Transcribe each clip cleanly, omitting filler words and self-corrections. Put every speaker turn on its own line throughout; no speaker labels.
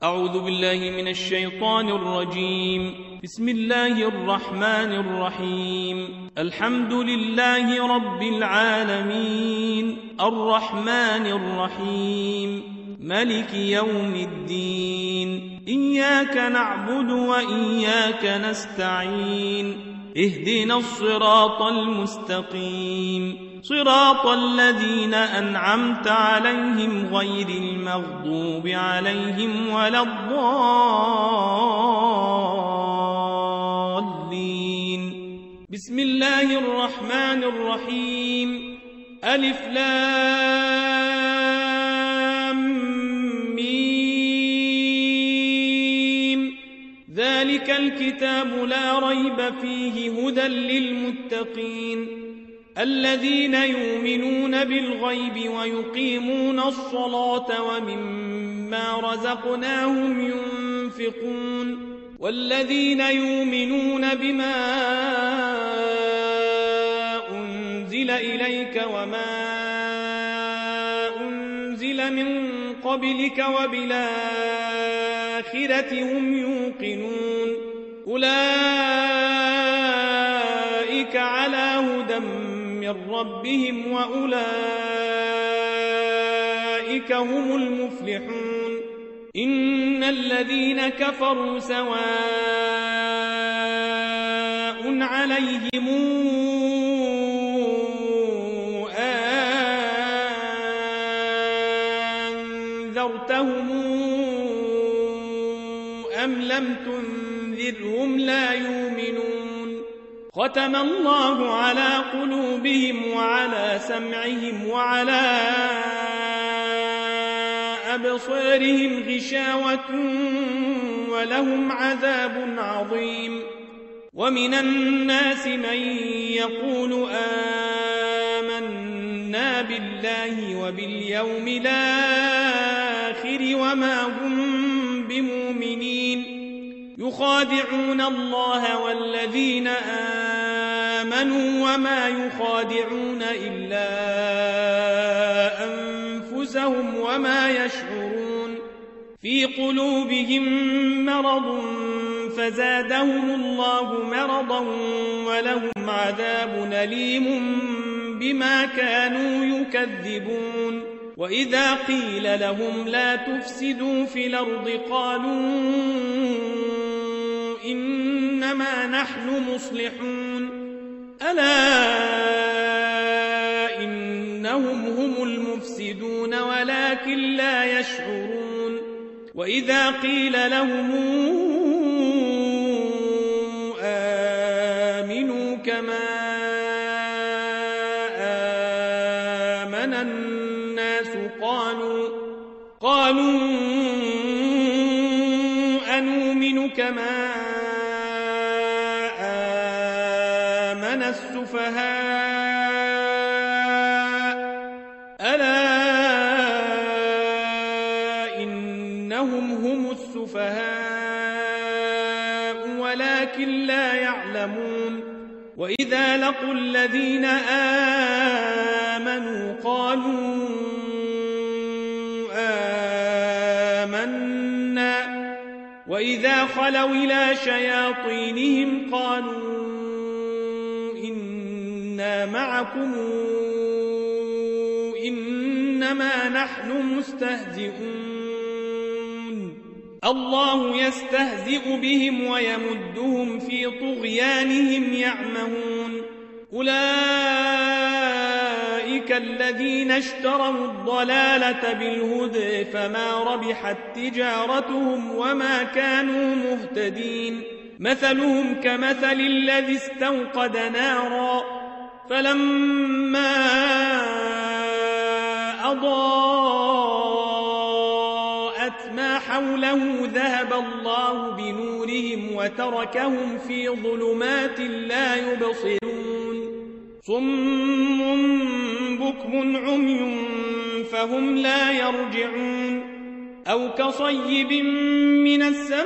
أعوذ بالله من الشيطان الرجيم. بسم الله الرحمن الرحيم. الحمد لله رب العالمين، الرحمن الرحيم، ملك يوم الدين. إياك نعبد وإياك نستعين. اهدنا الصراط المستقيم، صراط الذين أنعمت عليهم غير المغضوب عليهم ولا الضالين. بسم الله الرحمن الرحيم. ألف لام ميم. ذلك الكتاب لا ريب فيه هدى للمتقين الذين يؤمنون بالغيب ويقيمون الصلاة ومما رزقناهم ينفقون والذين يؤمنون بما أنزل إليك وما أنزل من قبلك وبالآخرة هم يوقنون أولئك على هدى من ربهم وأولئك هم المفلحون. إن الذين كفروا سواء عليهم أنذرتهم أم لم تنذرهم لا يؤمنون. ختم الله على قلوبهم وعلى سمعهم وعلى أبصارهم غشاوة ولهم عذاب عظيم. ومن الناس من يقول آمنا بالله وباليوم الآخر وما هم بمؤمنين يخادعون الله والذين آمنوا وما يخادعون إلا أنفسهم وما يشعرون. في قلوبهم مرض فزادهم الله مرضا ولهم عذاب أليم بما كانوا يكذبون. وإذا قيل لهم لا تفسدوا في الأرض قالوا إنما نحن مصلحون ألا إنهم هم المفسدون ولكن لا يشعرون. وإذا قيل لهم آمنوا كما آمن الناس قالوا أنؤمن كما آمن السفهاء ألا إنهم هم السفهاء ولكن لا يعلمون. وإذا لقوا الذين آمنوا قالوا آمنا وإذا خلوا إلى شياطينهم قالوا إنا معكم إنما نحن مستهزئون. الله يستهزئ بهم ويمدهم في طغيانهم يعمهون. أولئك الذين اشتروا الضلالة بالهدى فما ربحت تجارتهم وما كانوا مهتدين. مثلهم كمثل الذي استوقد نارا فلما أضاءت ما حوله ذهب الله بنورهم وتركهم في ظلمات لا يبصرون. صم بكم عمي فهم لا يرجعون. أو كصيب من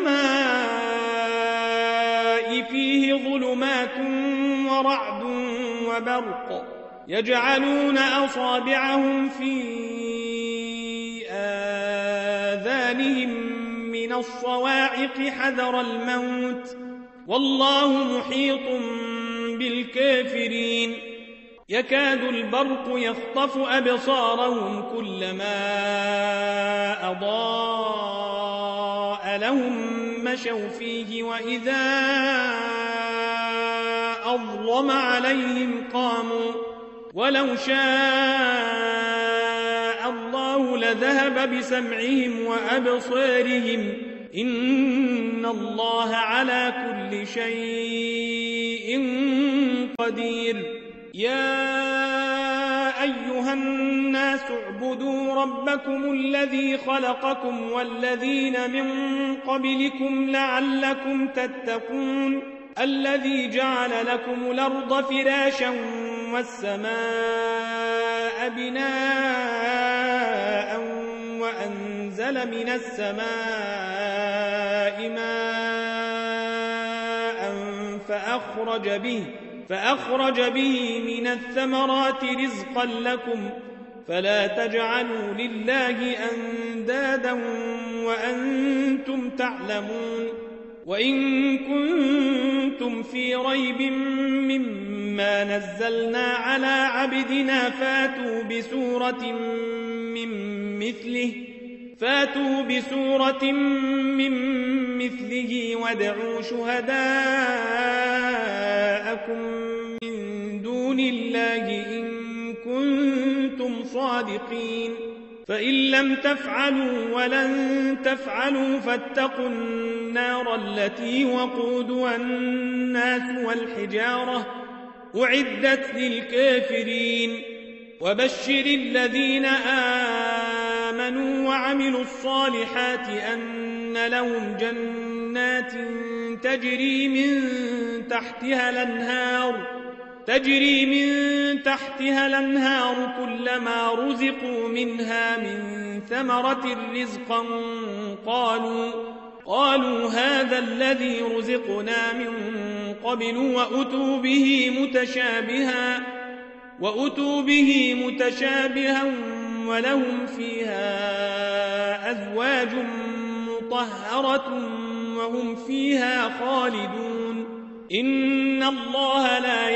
السماء فيه ظلمات ورعد وبرق يجعلون أصابعهم في آذانهم من من الصواعق حذر الموت والله محيط بالكافرين يكاد البرق يخطف أبصارهم كلما أضاء لهم مشوا فيه وإذا أظلم عليهم قاموا ولو شاء الله لذهب بسمعهم وأبصارهم إن الله على كل شيء قدير يا أيها الناس اعبدوا ربكم الذي خلقكم والذين من قبلكم لعلكم تتقون الذي جعل لكم الأرض فراشا والسماء بناء وأنزل من السماء ماء فأخرج به من الثمرات رزقا لكم فلا تجعلوا لله أندادا وأنتم تعلمون وإن كنتم في ريب مما نزلنا على عبدنا فاتوا بسورة من مثله وادعوا شهداءكم من دون الله إن كنتم صادقين فإن لم تفعلوا ولن تفعلوا فاتقوا النار التي وقودها الناس والحجارة أعدت للكافرين وبشر الذين آمنوا وعملوا الصالحات أن لهم جنات تجري من تحتها الأنهار كلما رزقوا منها من ثمرة رزقا قالوا هذا الذي رزقنا من قبل وأتوا به متشابها ولهم فيها أزواج مطهرة وهم فيها خالدون إن الله لا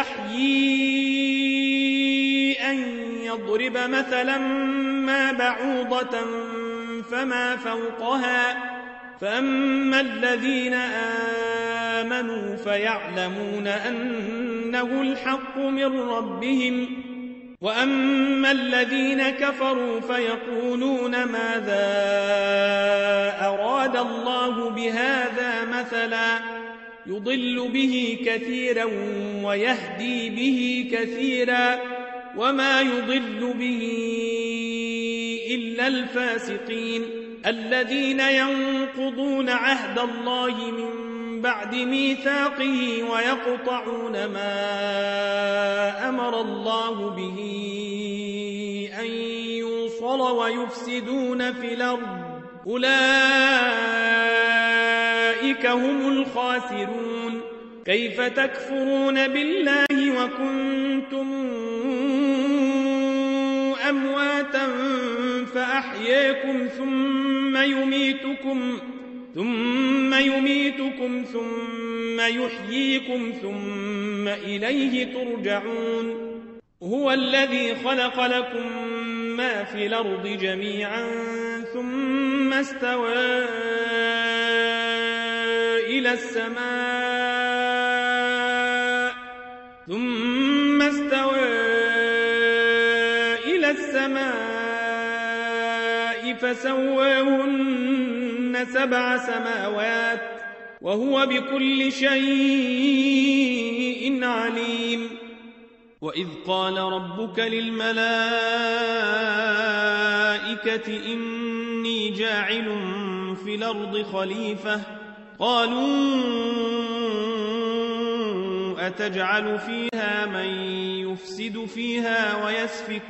يستحيي أن يضرب مثلا ما بعوضة فما فوقها فأما الذين آمنوا فيعلمون أنه الحق من ربهم وأما الذين كفروا فيقولون ماذا أراد الله بهذا مثلا يضل به كثيرا ويهدي به كثيرا وما يضل به إلا الفاسقين الذين ينقضون عهد الله من بعد ميثاقه ويقطعون ما أمر الله به أن يوصل ويفسدون في الأرض أولئك هم الخاسرون كيف تكفرون بالله وكنتم أمواتا فأحياكم ثم يميتكم ثم يحييكم ثم إليه ترجعون هو الذي خلق لكم ما في الأرض جميعا ثم استوى إلى السماء فسواهن 7 سماوات وهو بكل شيء عليم وإذ قال ربك للملائكة إني جاعل في الأرض خليفة قالوا أتجعل فيها من يفسد فيها ويسفك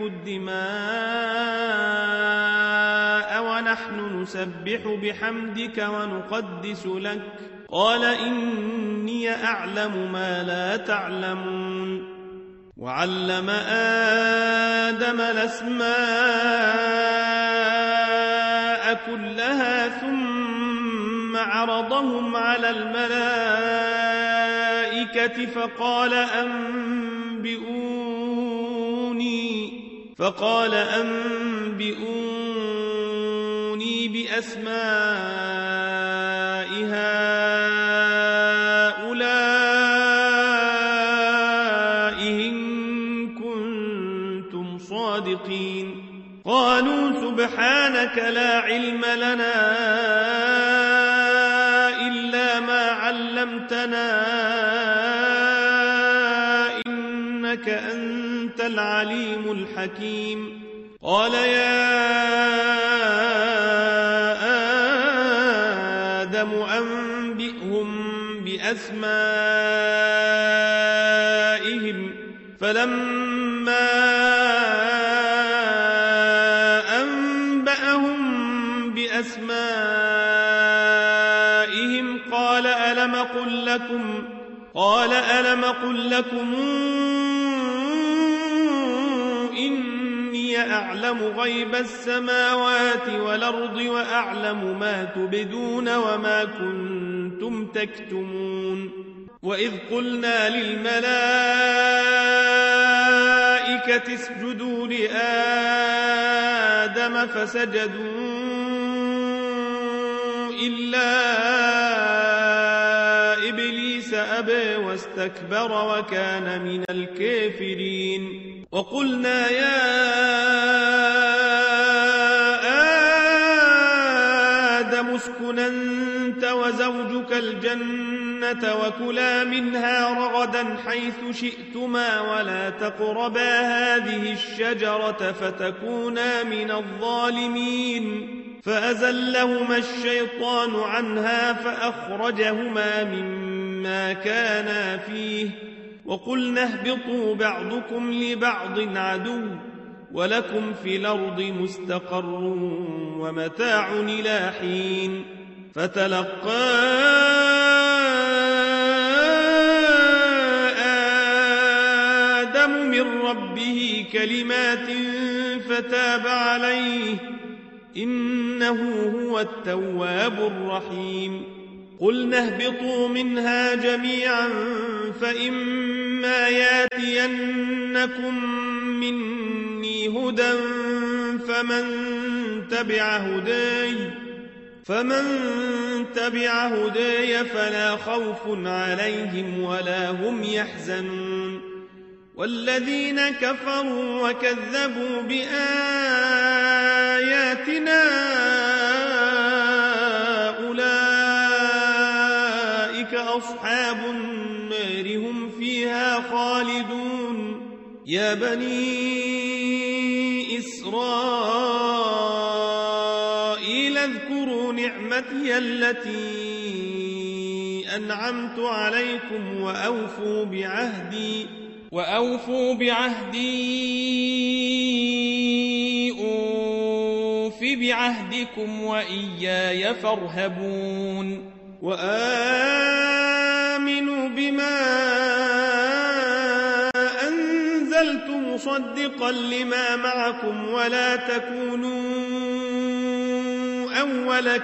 الدماء ونحن نسبح بحمدك ونقدس لك قال إني أعلم ما لا تعلمون وعلم آدم الأسماء كلها ثم عرضهم على الملائكة فقال أنبئوني بأسماء هؤلاء إن كنتم صادقين. قالوا سبحانك لا علم لنا إلا ما علمتنا إنك أنت العليم الحكيم. قال يا آدم أنبئهم بأسمائهم فلما أنبأهم بأسمائهم قال ألم أقل لكم إني أعلم غيب السماوات والأرض وأعلم ما تبدون وما كنتم تكتمون. وإذ قلنا للملائكة اسجدوا لآدم فسجدوا إلا إبليس أبى واستكبر وكان من الكافرين. وقلنا يا آدم اسكن أنت وزوجك الجنة وكلا منها رغدا حيث شئتما ولا تقربا هذه الشجرة فتكونا من الظالمين. فأزلهما الشيطان عنها فأخرجهما مما كانا فيه وقلنا اهبطوا بعضكم لبعض عدو ولكم في الأرض مستقر ومتاع إلى حين. فتلقى آدم من ربه كلمات فتاب عليه إنه هو التواب الرحيم. قلنا اهبطوا منها جميعا فإما ياتينكم مني هدى فمن تبع هداي فلا خوف عليهم ولا هم يحزنون. والذين كفروا وكذبوا بآياتنا أولئك أصحاب النار هم فيها خالدون. يا بني إسرائيل اذكروا نعمتي التي أنعمت عليكم وأوفوا بعهدي أوف بعهدكم وإياي فارهبون. وآمنوا بما أنزلت مصدقا لما معكم ولا تكونوا أول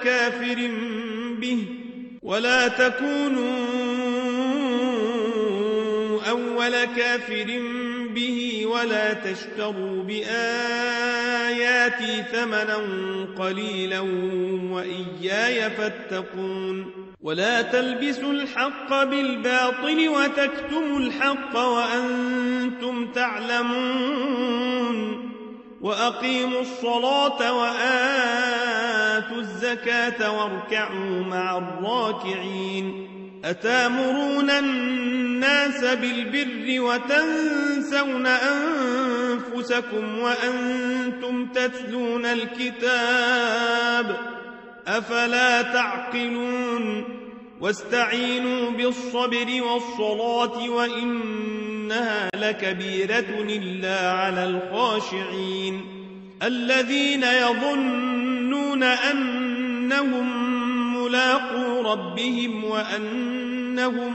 كافر به ولا تشتروا بآياتي ثمنا قليلا وإياي فاتقون. ولا تلبسوا الحق بالباطل وتكتموا الحق وأنتم تعلمون. وأقيموا الصلاة وآتوا الزكاة واركعوا مع الراكعين. أتامرون الناس بالبر وتنسون أنفسكم وأنتم تتلون الكتاب أفلا تعقلون. واستعينوا بالصبر والصلاة وإنها لكبيرة إلا على الخاشعين الذين يظنون أنهم ملاقو ربهم وأنهم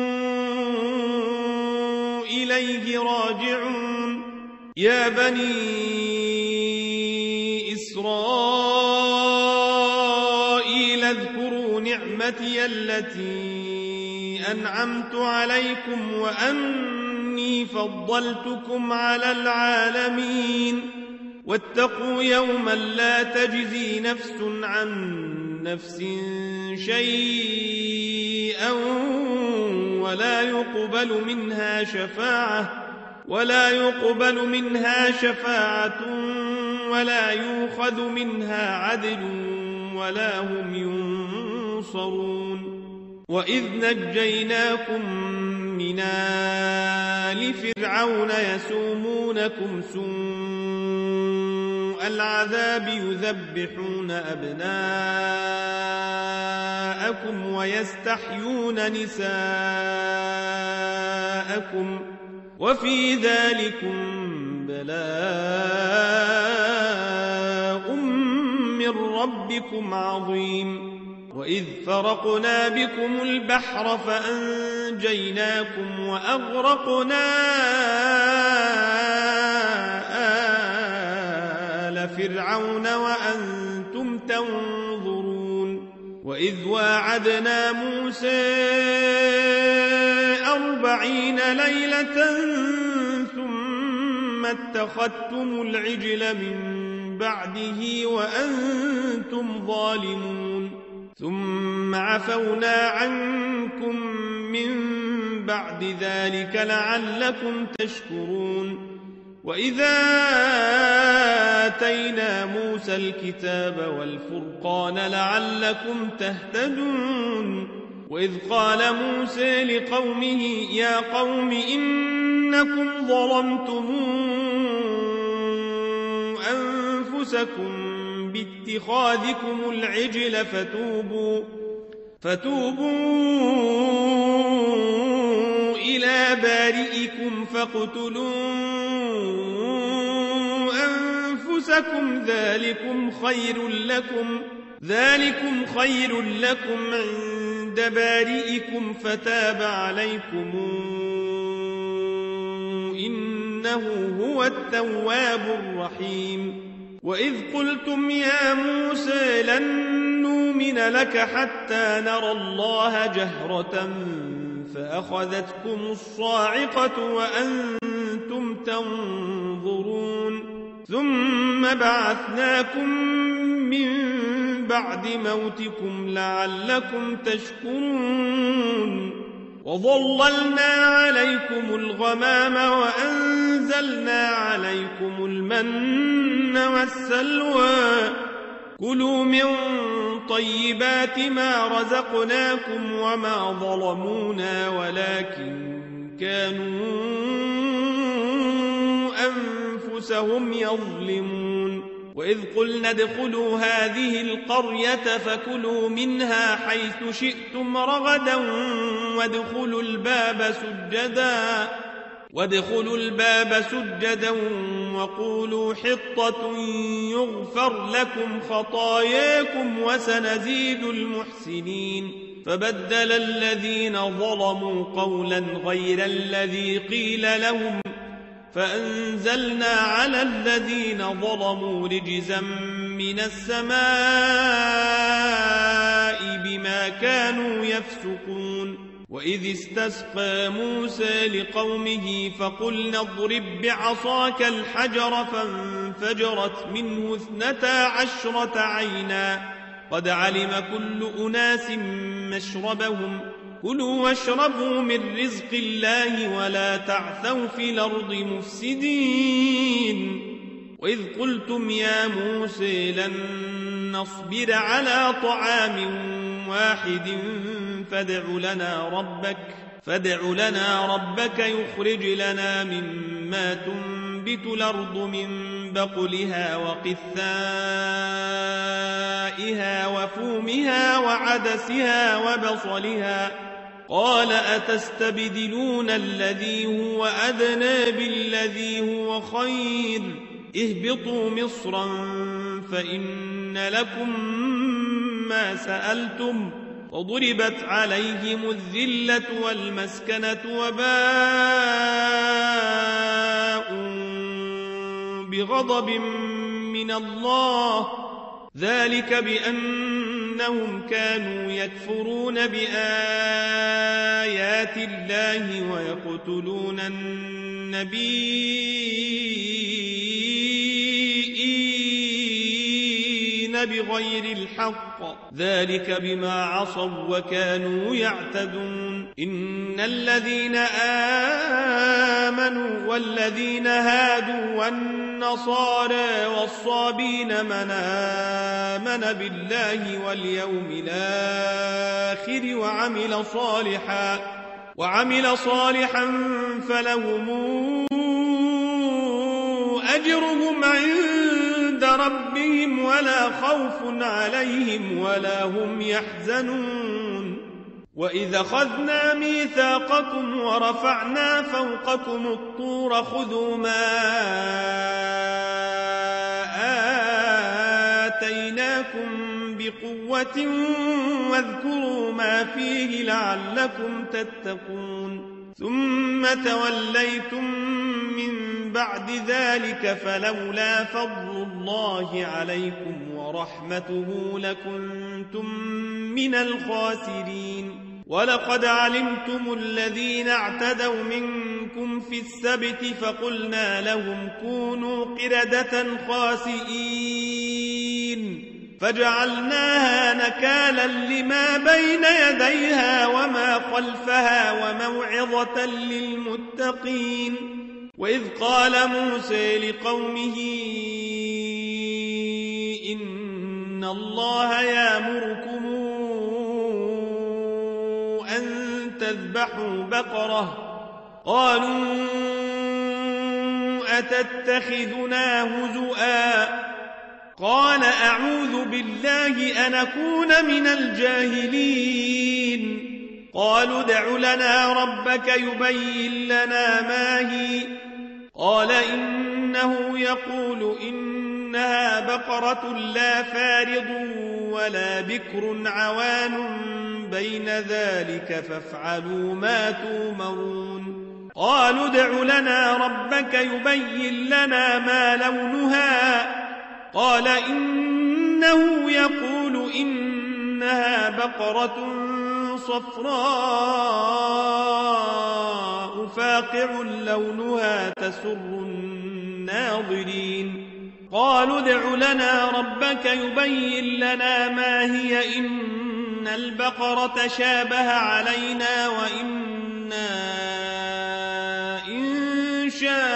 إليه راجعون. يا بني إسرائيل اذكروا نعمتي التي أنعمت عليكم وأني فضلتكم على العالمين واتقوا يوما لا تجزي نفس عن نفس شيئا ولا يقبل منها شفاعة ولا يؤخذ منها عدل ولا هم ينصرون وإذ نجيناكم من آل فرعون يسومونكم سوء العذاب يذبحون أبناءكم ويستحيون نساءكم وفي ذلكم بلاء من ربكم عظيم وإذ فرقنا بكم البحر فأنجيناكم وأغرقنا آل فرعون وأنتم تنظرون وإذ واعدنا موسى 40 ليلة ثم اتخذتم العجل من بعده وأنتم ظالمون ثم عفونا عنكم من بعد ذلك لعلكم تشكرون وإذا آتينا موسى الكتاب والفرقان لعلكم تهتدون وإذ قال موسى لقومه يا قوم إنكم ظلمتم أنفسكم باتخاذكم العجل فتوبوا إلى بارئكم فاقتلوا أنفسكم ذلكم خير لكم عند بارئكم فتاب عليكم إنه هو التواب الرحيم وإذ قلتم يا موسى لن نؤمن لك حتى نرى الله جهرة فأخذتكم الصاعقة وأنتم تنظرون ثم بعثناكم من بعد موتكم لعلكم تشكرون وظللنا عليكم الغمام وأنزلنا عليكم المن والسلوى كلوا من طيبات ما رزقناكم وما ظلمونا ولكن كانوا أنفسهم يظلمون وإذ قلنا ادخلوا هذه القرية فكلوا منها حيث شئتم رغدا وادخلوا الباب سجدا وقولوا حطة يغفر لكم خطاياكم وسنزيد المحسنين فبدل الذين ظلموا قولا غير الذي قيل لهم فأنزلنا على الذين ظلموا رجزا من السماء بما كانوا يفسقون وإذ استسقى موسى لقومه فقلنا اضرب بعصاك الحجر فانفجرت منه 12 عينا قد علم كل أناس مشربهم كلوا واشربوا من رزق الله ولا تعثوا في الأرض مفسدين وإذ قلتم يا موسى لن نصبر على طعام واحد فادع لنا ربك يخرج لنا مما تنبت الأرض من بقلها وقثائها وفومها وعدسها وبصلها قال أتستبدلون الذي هو أدنى بالذي هو خير اهبطوا مصرا فإن لكم ما سألتم وضربت عليهم الذلة والمسكنة بغضب من الله ذلك بأن إنهم كانوا يكفرون بآيات الله ويقتلون النبيين بغير الحق ذلك بما عصوا وكانوا يعتدون إن الذين آمنوا والذين هادوا والنصارى والصابين من آمن بالله واليوم الآخر وعمل صالحا فلهم أجرهم عند ربهم ولا خوف عليهم ولا هم يحزنون وإذا أخذنا ميثاقكم ورفعنا فوقكم الطور خذوا ما آتيناكم بقوة واذكروا ما فيه لعلكم تتقون ثم توليتم من بعد ذلك فلولا فضل الله عليكم ورحمته لكنتم من الخاسرين ولقد علمتم الذين اعتدوا منكم في السبت فقلنا لهم كونوا قردة خاسئين فجعلناها نكالا لما بين يديها وما خلفها وموعظة للمتقين وإذ قال موسى لقومه إن الله يأمركم أن تذبحوا بقرة قالوا أتتخذنا هزؤا قال أعوذ بالله أن أكون من الجاهلين قالوا ادع لنا ربك يبين لنا ما هي قال إنه يقول إنها بقرة لا فارض ولا بكر عوان بين ذلك فافعلوا ما تؤمرون قالوا ادع لنا ربك يبين لنا ما لونها قال إنه يقول إنها بقرة صفراء فاقع لونها تسر الناظرين قالوا ادع لنا ربك يبين لنا ما هي إن البقرة شابه علينا وإنا إن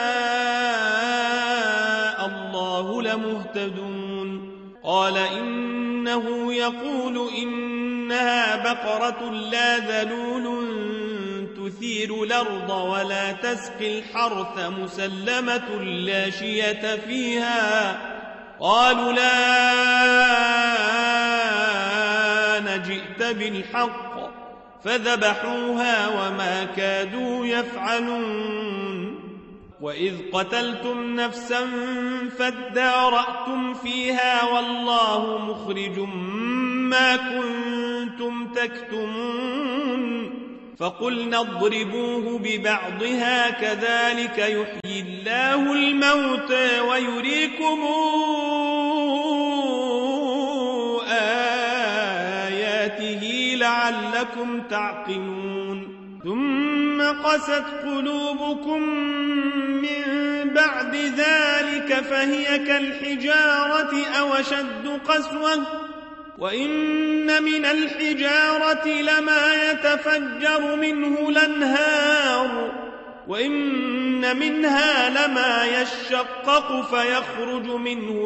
شاء الله لمهتدون قال إنه يقول إنها بقرة لا ذلول تثير الأرض ولا تسقي الحرث مسلمة لا شية فيها قالوا لا جئت بالحق فذبحوها وما كادوا يفعلون وإذ قتلتم نفسا فادارأتم فيها والله مخرج ما كنتم تكتمون فقلنا اضربوه ببعضها كذلك يحيي الله الموتى ويريكم آياته لعلكم تعقلون ثم قست قلوبكم من بعد ذلك فهي كالحجارة أو أشد قسوة وإن من الحجارة لما يتفجر منه الأنهار وإن منها لما يشقق فيخرج منه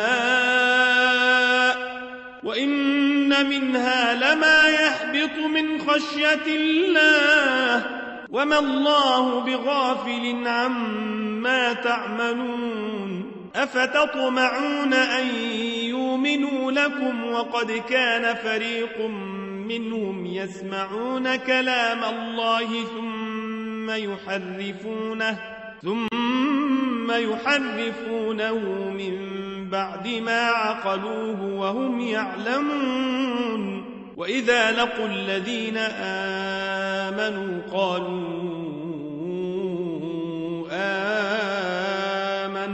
الماء وإن منها لما يحبط من خشية الله وما الله بغافل عما تعملون أفتطمعون أن يؤمنوا لكم وقد كان فريق منهم يسمعون كلام الله ثم يحرفونه من بعد ما عقلوه وهم يعلمون وإذا لقوا الذين آمنوا قالوا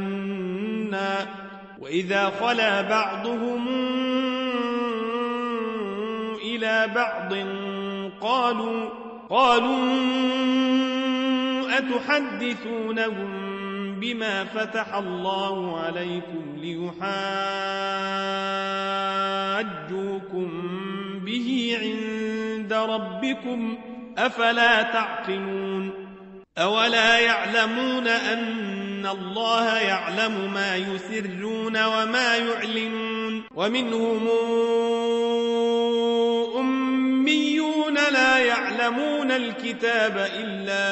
آمنا وإذا خلا بعضهم إلى بعض قالوا أتحدثونهم بما فتح الله عليكم ليحاجوكم به عند ربكم أفلا تعقلون أولا يعلمون أن الله يعلم ما يسرون وما يعلنون ومنهم أميون لا يعلمون الكتاب إلا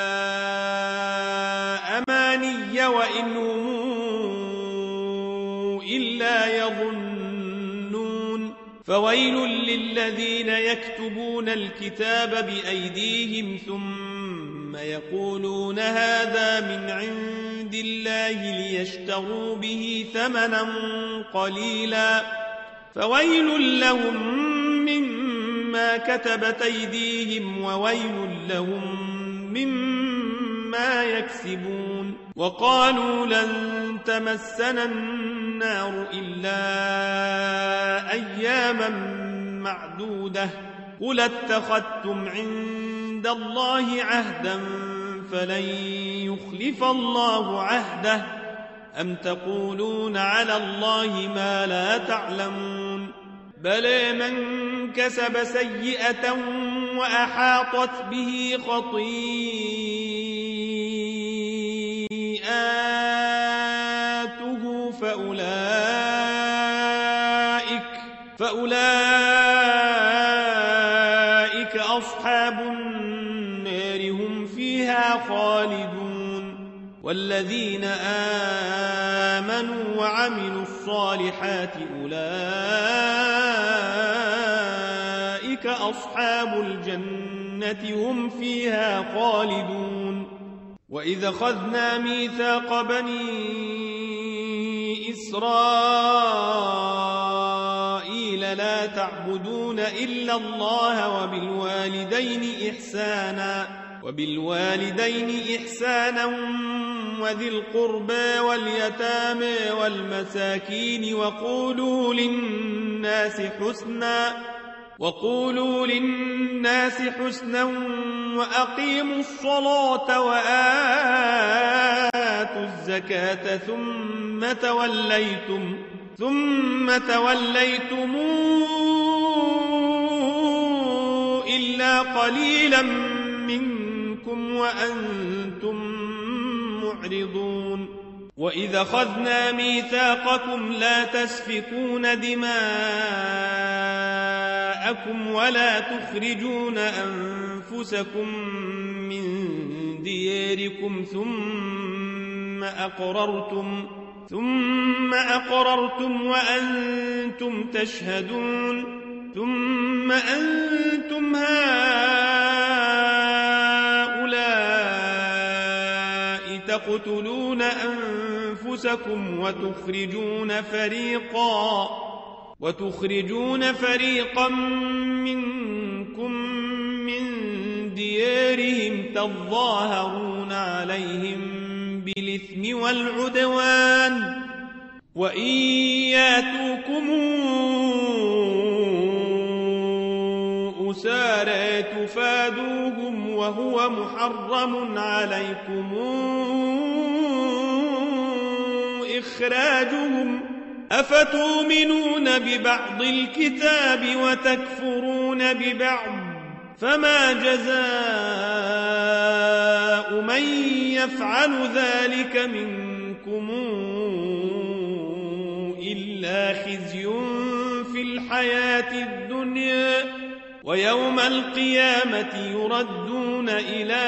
أماني وإن هم إلا يظنون فويل للذين يكتبون الكتاب بأيديهم ثم يقولون هذا من عند الله ليشتروا به ثمنا قليلا فويل لهم مما كتبت أيديهم وويل لهم مما يكسبون وقالوا لن تمسنا النار إلا أياما معدودة قل اتخذتم عند الله عهدا فلن يخلف الله عهده أم تقولون على الله ما لا تعلمون بلى من كسب سيئة وأحاطت به خطيئاته فأولئك أصحاب النار هم فيها خالدون والذين آمنوا وعملوا الصالحات أولئك أصحاب الجنة هم فيها خالدون وإذا أخذنا ميثاق بني إسرائيل لا تعبدون إلا الله وبالوالدين إحسانا وذي القربى واليتامى والمساكين وقولوا للناس حسنا وأقيموا الصلاة وآتوا الزكاة ثم توليتم إلا قليلا منكم وأنتم معرضون وإذا أخذنا ميثاقكم لا تسفكون دماءكم ولا تخرجون أنفسكم من دياركم ثم أقررتم وأنتم تشهدون ثم أنتم هؤلاء تقتلون أنفسكم وتخرجون فريقا منكم من ديارهم تظاهرون عليهم بالإثم والعدوان وإن ياتوكم أسارى تفادوهم وهو محرم عليكم إخراجهم أفتؤمنون ببعض الكتاب وتكفرون ببعض فما جزاء من يفعل ذلك منكم إلا خزي في الحياة الدنيا ويوم القيامة يردون إلى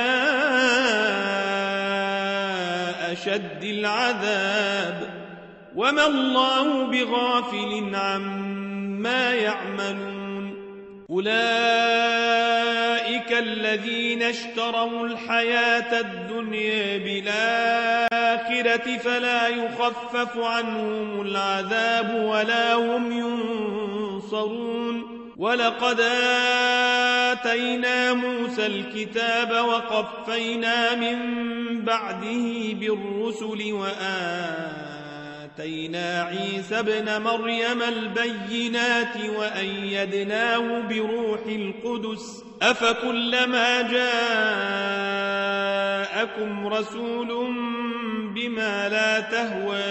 أشد العذاب وما الله بغافل عما يعملون أولئك الذين اشتروا الحياة الدنيا بالآخرة فلا يخفف عنهم العذاب ولا هم ينصرون ولقد آتينا موسى الكتاب وقفينا من بعده بالرسل آتينا عيسى ابن مريم البينات وأيدناه بروح القدس أفكلما جاءكم رسول بما لا تهوى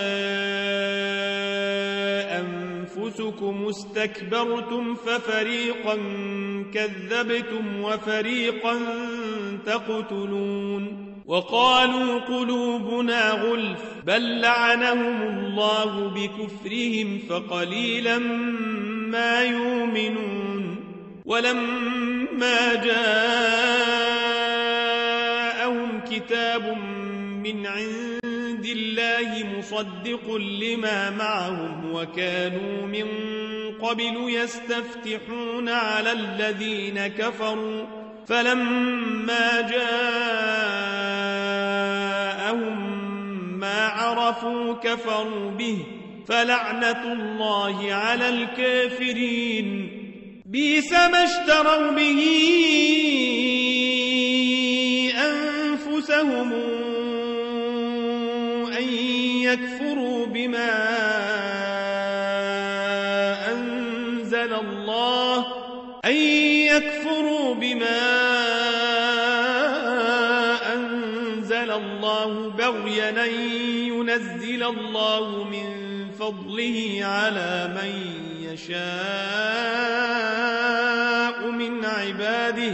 أنفسكم استكبرتم ففريقا كذبتم وفريقا تقتلون وقالوا قلوبنا غلف بل لعنهم الله بكفرهم فقليلا ما يؤمنون ولما جاءهم كتاب من عند الله مصدق لما معهم وكانوا من قبل يستفتحون على الذين كفروا فلما جاءهم ما عرفوا كفروا به فلعنة الله على الكافرين بئس ما اشتروا به أنفسهم أن يكفروا بما أنزل الله بغيا أن ينزل الله من فضله على من يشاء من عباده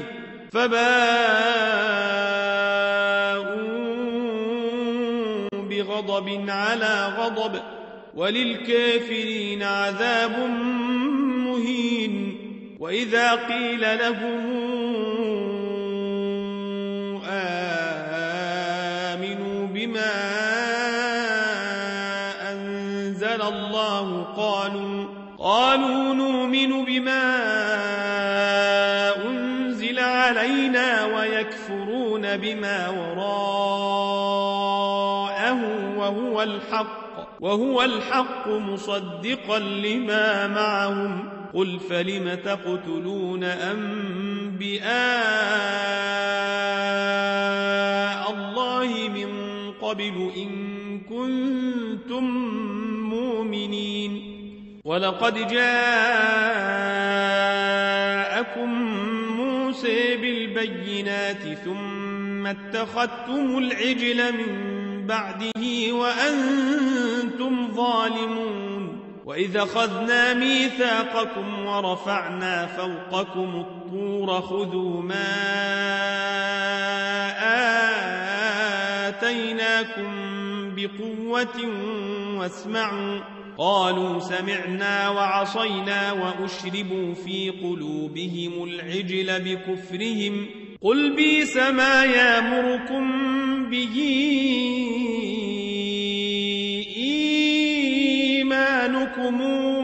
فباءوا بغضب على غضب وللكافرين عذاب مهين وإذا قيل لهم آمنوا بما أنزل الله قالوا نؤمن بما أنزل علينا ويكفرون بما وراءه وهو الحق مصدقا لما معهم قل فلم تقتلون أنبياء الله من قبل إن كنتم مؤمنين ولقد جاءكم موسى بالبينات ثم اتخذتم العجل من بعده وأنتم ظالمون وإذا أخذنا ميثاقكم ورفعنا فوقكم الطور خذوا ما آتيناكم بقوة واسمعوا قالوا سمعنا وعصينا وأشربوا في قلوبهم العجل بكفرهم قل بئس ما يأمركم به إيمانكم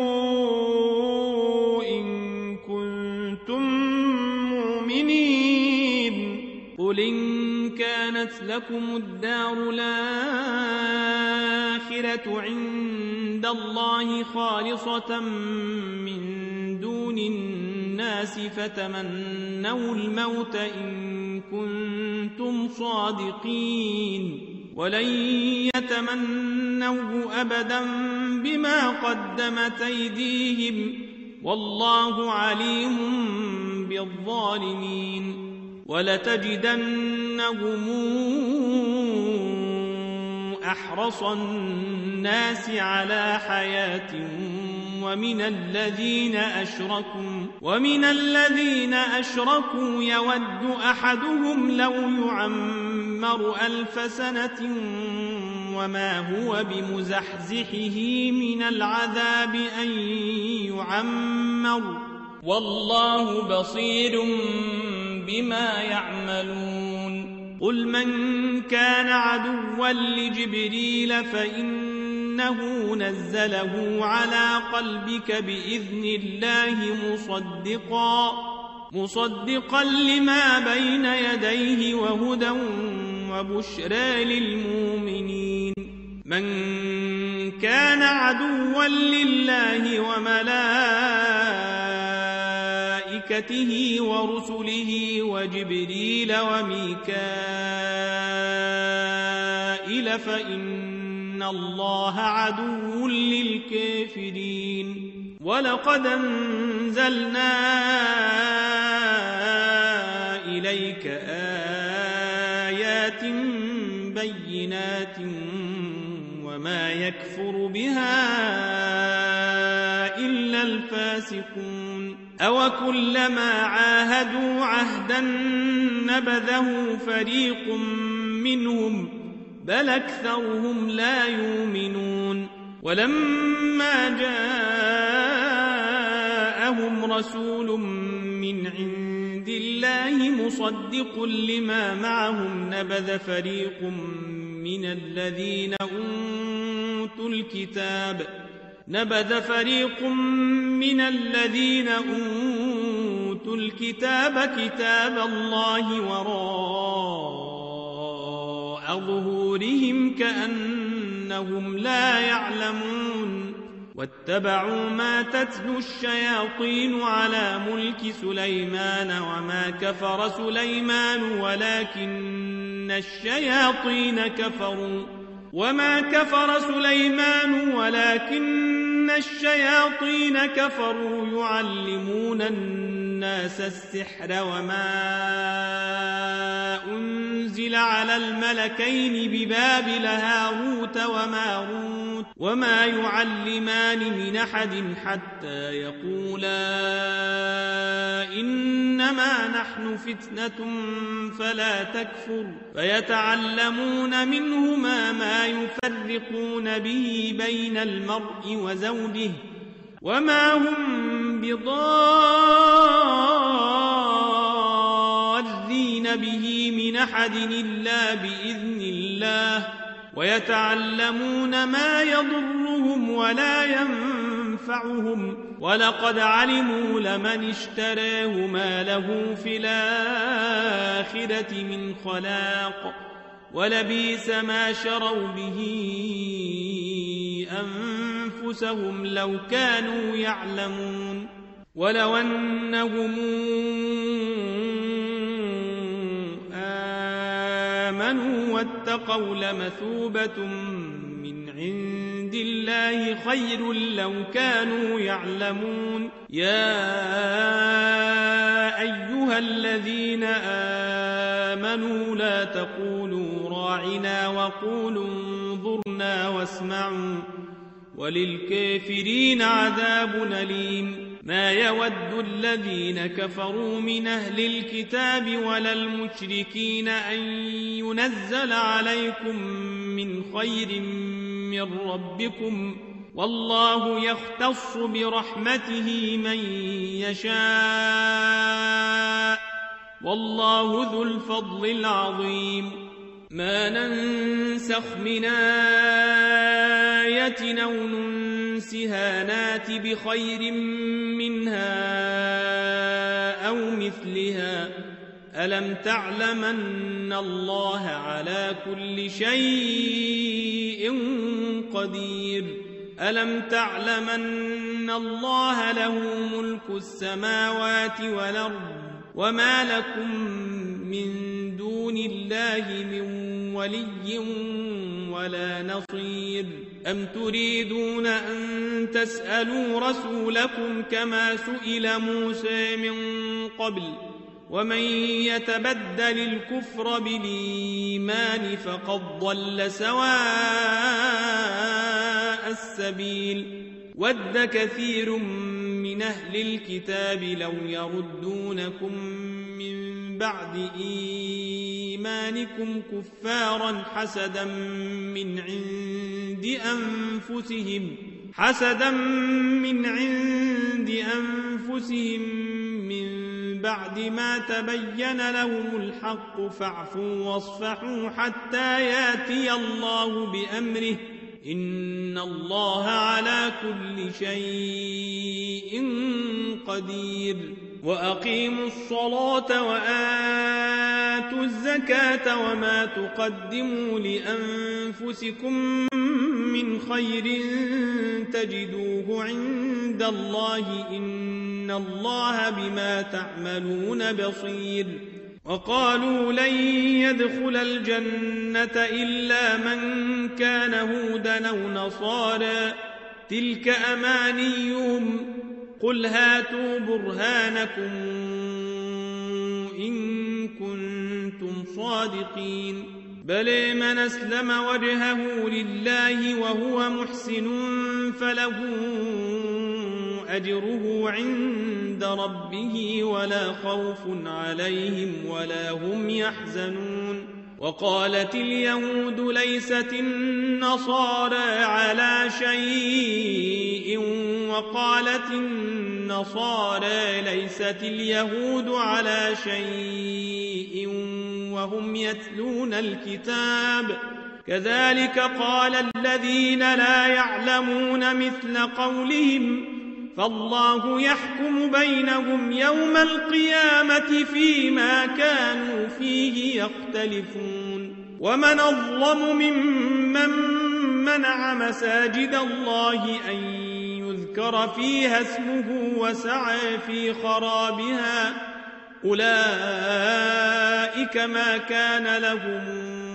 إن كنتم مؤمنين قل إن كانت لكم الدار الآخرة عند الله خالصة من دون الناس فتمنوا الموت إن كنتم صادقين ولن يتمنوه أبدا بما قدمت أيديهم والله عليم بالظالمين ولتجدنهم أحرص الناس على حياة ومن الذين أشركوا يود أحدهم لو يعمر 1000 سنة وما هو بمزحزحه من العذاب أن يعمر والله بصير بما يعملون قل من كان عدوا لجبريل فإنه نزله على قلبك بإذن الله مصدقا لما بين يديه وهدى وبشرى للمؤمنين من كان عدوا لله وملائكته ورسله وجبريل وميكائيل فإن إن الله عدو للكافرين ولقد أنزلنا إليك آيات بينات وما يكفر بها إلا الفاسقون أوكلما عاهدوا عهدا نبذه فريق منهم بل أكثرهم لا يؤمنون ولما جاءهم رسول من عند الله مصدق لما معهم نبذ فريق من الذين أوتوا الكتاب كتاب الله وراء ظهورهم كأنهم لا يعلمون واتبعوا ما تتلو الشياطين على ملك سليمان وما كفر سليمان ولكن الشياطين كفروا يعلمون الناس السحر وما أنزل على الملكين ببابل هاروت وماروت وما يعلمان من أحد حتى يقولا إنما نحن فتنة فلا تكفر فيتعلمون منهما ما يفرقون به بين المرء وزوجه وما هم بضارين به من أحد إلا بإذن الله ويتعلمون ما يضرهم ولا ينفعهم ولقد علموا لمن اشتراه ما له في الآخرة من خلاق ولبئس ما شروا به أنفسهم لو كانوا يعلمون ولو أنهم آمنوا واتقوا لمثوبة من عند الله خير لو كانوا يعلمون يا أيها الذين آمنوا لا تقولوا راعنا وقولوا انظرنا واسمعوا وللكافرين عذاب أليم ما يود الذين كفروا من أهل الكتاب ولا المشركين أن ينزل عليكم من خير من ربكم والله يختص برحمته من يشاء والله ذو الفضل العظيم ما ننسخ من آية أو ننسها نات بخير منها أو مثلها ألم تعلم أن الله على كل شيء قدير ألم تعلم أن الله له ملك السماوات والأرض وما لكم من دون الله من ولي ولا نصير أم تريدون أن تسألوا رسولكم كما سئل موسى من قبل ومن يتبدل الكفر بالإيمان فقد ضل سواء السبيل ود كثير من أهل الكتاب لو يردونكم من بعد إيمانكم كفارا حسدا من عند أنفسهم من بعد ما تبين لهم الحق فاعفوا واصفحوا حتى ياتي الله بأمره إن الله على كل شيء قدير وأقيموا الصلاة وآتوا الزكاة وما تقدموا لأنفسكم من خير تجدوه عند الله إن الله بما تعملون بصير وقالوا لن يدخل الجنة إلا من كان هودا أو نصارى تلك أمانيهم قل هاتوا برهانكم إن كنتم صادقين بل من أسلم وجهه لله وهو محسن فله أجره عند ربه ولا خوف عليهم ولا هم يحزنون وقالت اليهود ليست النصارى على شيء وقالت النصارى ليست اليهود على شيء وهم يتلون الكتاب كذلك قال الذين لا يعلمون مثل قولهم فالله يحكم بينهم يوم القيامة فيما كانوا فيه يختلفون ومن أظلم ممن منع مساجد الله أن يذكر فيها اسمه وسعى في خرابها أولئك ما كان لهم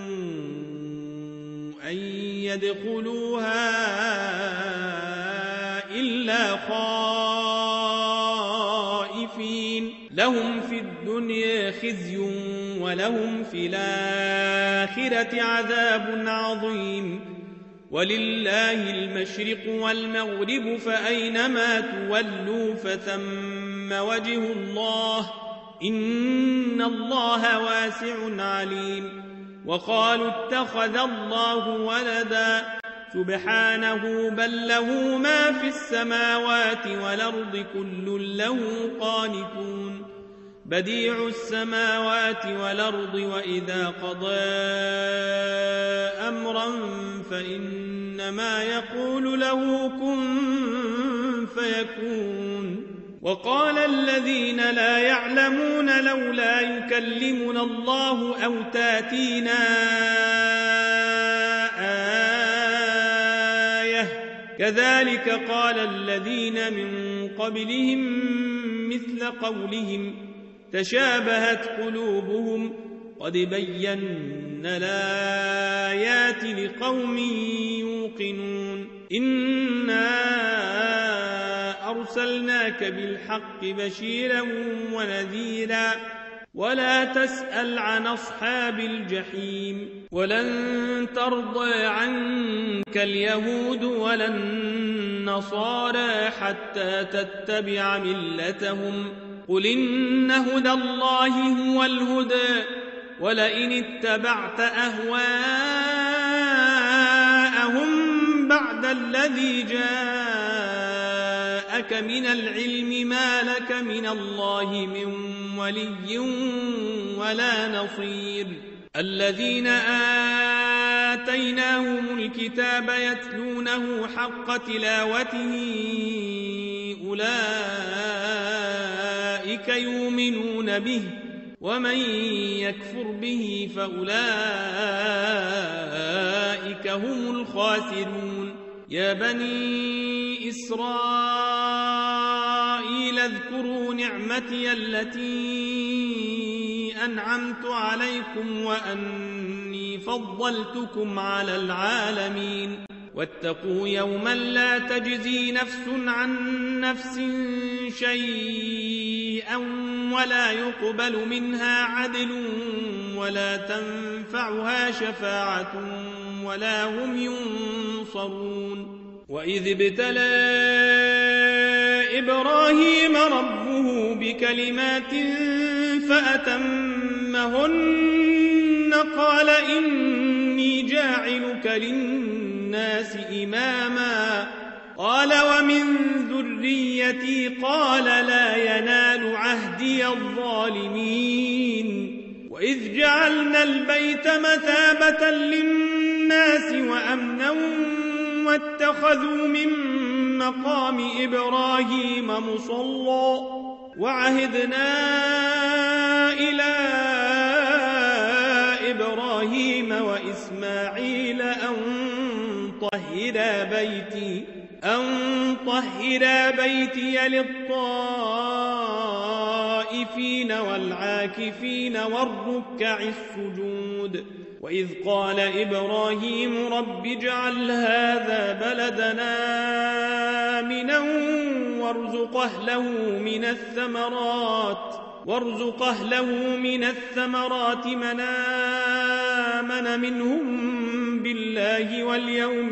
أن يدخلوها إلا خائفين لهم في الدنيا خزي ولهم في الآخرة عذاب عظيم ولله المشرق والمغرب فأينما تولوا فثم وجه الله إن الله واسع عليم وقالوا اتخذ الله ولدا سبحانه بل له ما في السماوات والأرض كل له قانتون بديع السماوات والأرض وإذا قضى أمرا فإنما يقول له كن فيكون وقال الذين لا يعلمون لولا يكلمنا الله أو تاتينا كذلك قال الذين من قبلهم مثل قولهم تشابهت قلوبهم قد بينا الآيات لقوم يوقنون إنا أرسلناك بالحق بشيرا ونذيرا ولا تسأل عن أصحاب الجحيم ولن ترضى عنك اليهود ولا النصارى حتى تتبع ملتهم قل إن هدى الله هو الهدى ولئن اتبعت أهواءهم بعد الذي جاءك من العلم ما لك من الله من ولي ولا نصير الذين آتيناهم الكتاب يتلونه حق تلاوته أولئك يؤمنون به ومن يكفر به فأولئك هم الخاسرون يا بني إسرائيل اذكروا نعمتي التي أنعمت عليكم وأني فضلتكم على العالمين واتقوا يوما لا تجزي نفس عن نفس شيئا ولا يقبل منها عدل ولا تنفعها شفاعة ولا هم ينصرون وإذ ابتلى إبراهيم ربه بكلمات فأتمهن قال إني جاعلك للناس إماما قال ومن ذريتي قال لا ينال عهدي الظالمين وإذ جعلنا البيت مثابة للناس وأمنا واتخذوا من مقام إبراهيم مصلى وعهدنا إلى إبراهيم وإسماعيل أن طهر بيتي للطائفين الطائفين والعاكفين والركع السجود. وإذ قال إبراهيم رب اجعل هذا بلدنا آمنا وارزق أهله من الثمرات من آمن منهم بالله واليوم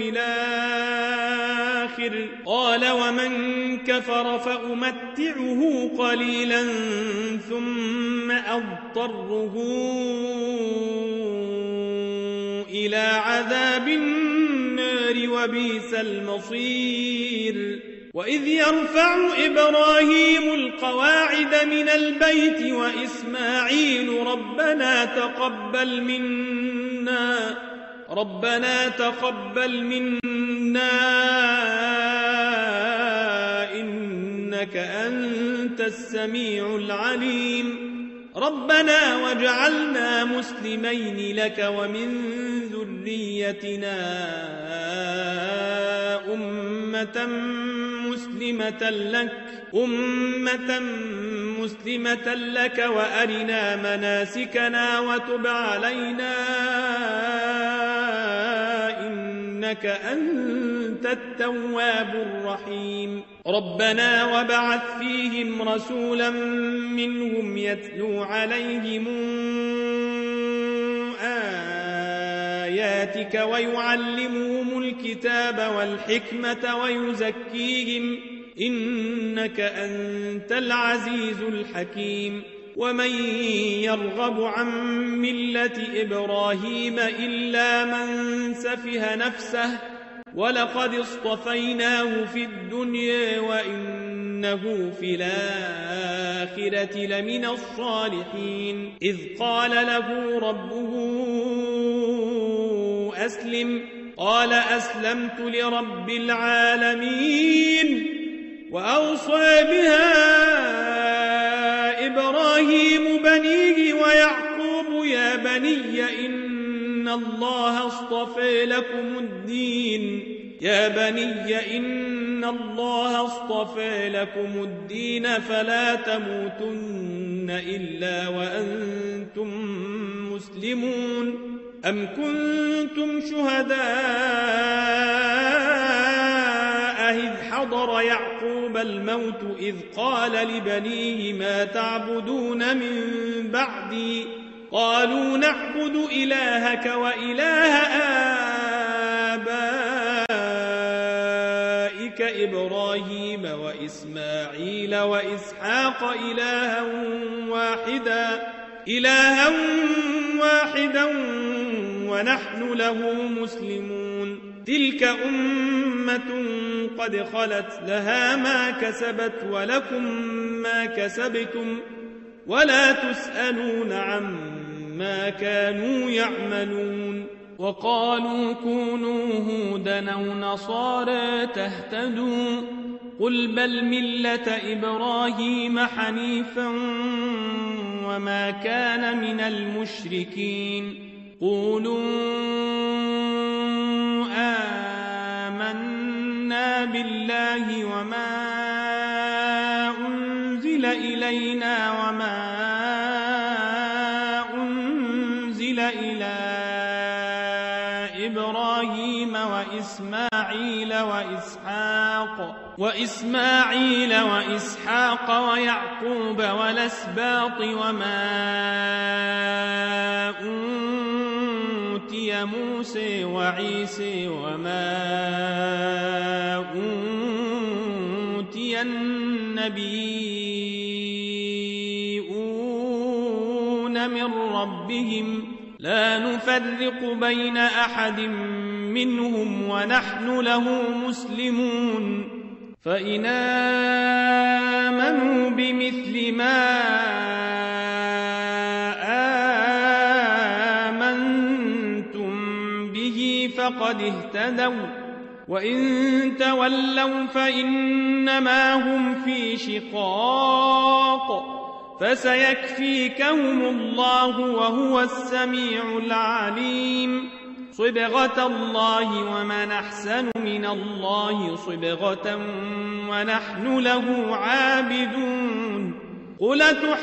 الآخر قال ومن كفر فأمتعه قليلا ثم أضطره إلى عذاب النار وبئس المصير. وإذ يرفع إبراهيم القواعد من البيت وإسماعيل ربنا تقبل منا إنك أنت السميع العليم ربنا واجعلنا مسلمين لك ومن ذريتنا أمة مسلمة لك وأرنا مناسكنا وتب علينا إنك أنت التواب الرحيم ربنا وابعث فيهم رسولا منهم يتلو عليهم آياتك ويعلمهم الكتاب والحكمة ويزكيهم إنك أنت العزيز الحكيم. ومن يرغب عن ملة إبراهيم إلا من سفه نفسه ولقد اصطفيناه في الدنيا وإنه في الآخرة لمن الصالحين. إذ قال له ربه أسلم قال أسلمت لرب العالمين. وأوصى بها إبراهيم بنيه ويعقوب يا بني إن الله اصطفى لكم الدين فلا تموتن إلا وأنتم مسلمون. أم كنتم شهداء إذ حضر يعقوب الموت إذ قال لبنيه ما تعبدون من بعدي قالوا نعبد إلهك وإله آبائك إبراهيم وإسماعيل وإسحاق إلها واحدا ونحن له مسلمون. تلك أمة قد خلت لها ما كسبت ولكم ما كسبتم ولا تسألون عما كانوا يعملون. وقالوا كونوا هودا أو نصارى تهتدوا قل بل ملة إبراهيم حنيفا وما كان من المشركين. قولوا آمنا بالله وما أنزل إلينا وما أنزل إلى إبراهيم وإسماعيل وإسحاق ويعقوب والأسباط وما أوتي موسى وعيسى وما أوتي النبيون من ربهم لا نفرق بين أحد منهم ونحن له مسلمون. فإن آمنوا بمثل ما آمنتم به فقد اهتدوا وإن تولوا فإنما هم في شقاق فسيكفيكهم الله وهو السميع العليم. صبغة الله ومن أحسن من الله صبغة ونحن له عابدون. قل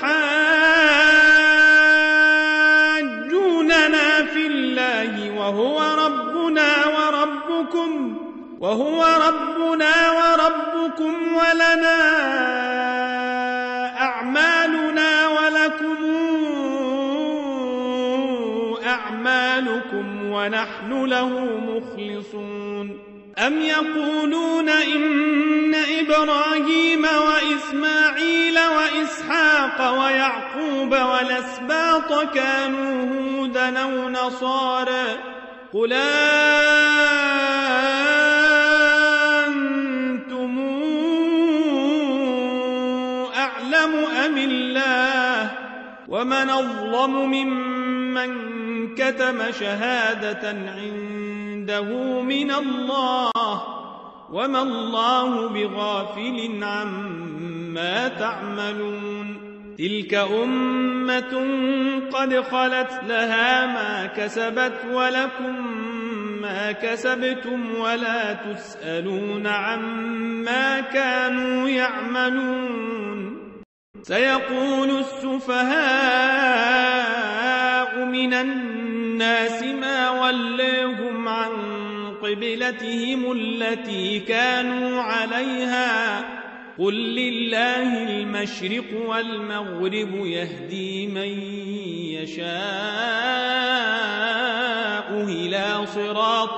تحاجوننا في الله وهو ربنا وربكم ولنا أعمالنا ولكم أعمالكم ونحن له مخلصون أم يقولون إن إبراهيم وإسماعيل وإسحاق ويعقوب والأسباط كانوا هودا أو نصارى قل أنتم أعلم أم الله ومن أظلم ممن كتم شهادة عنده من الله وما الله بغافل عما تعملون تلك أمة قد خلت لها ما كسبت ولكم ما كسبتم ولا تسألون عما كانوا يعملون سيقول السفهاء من الناس ما وليهم عن قبلتهم التي كانوا عليها قل لله المشرق والمغرب يهدي من يشاء إلى صراط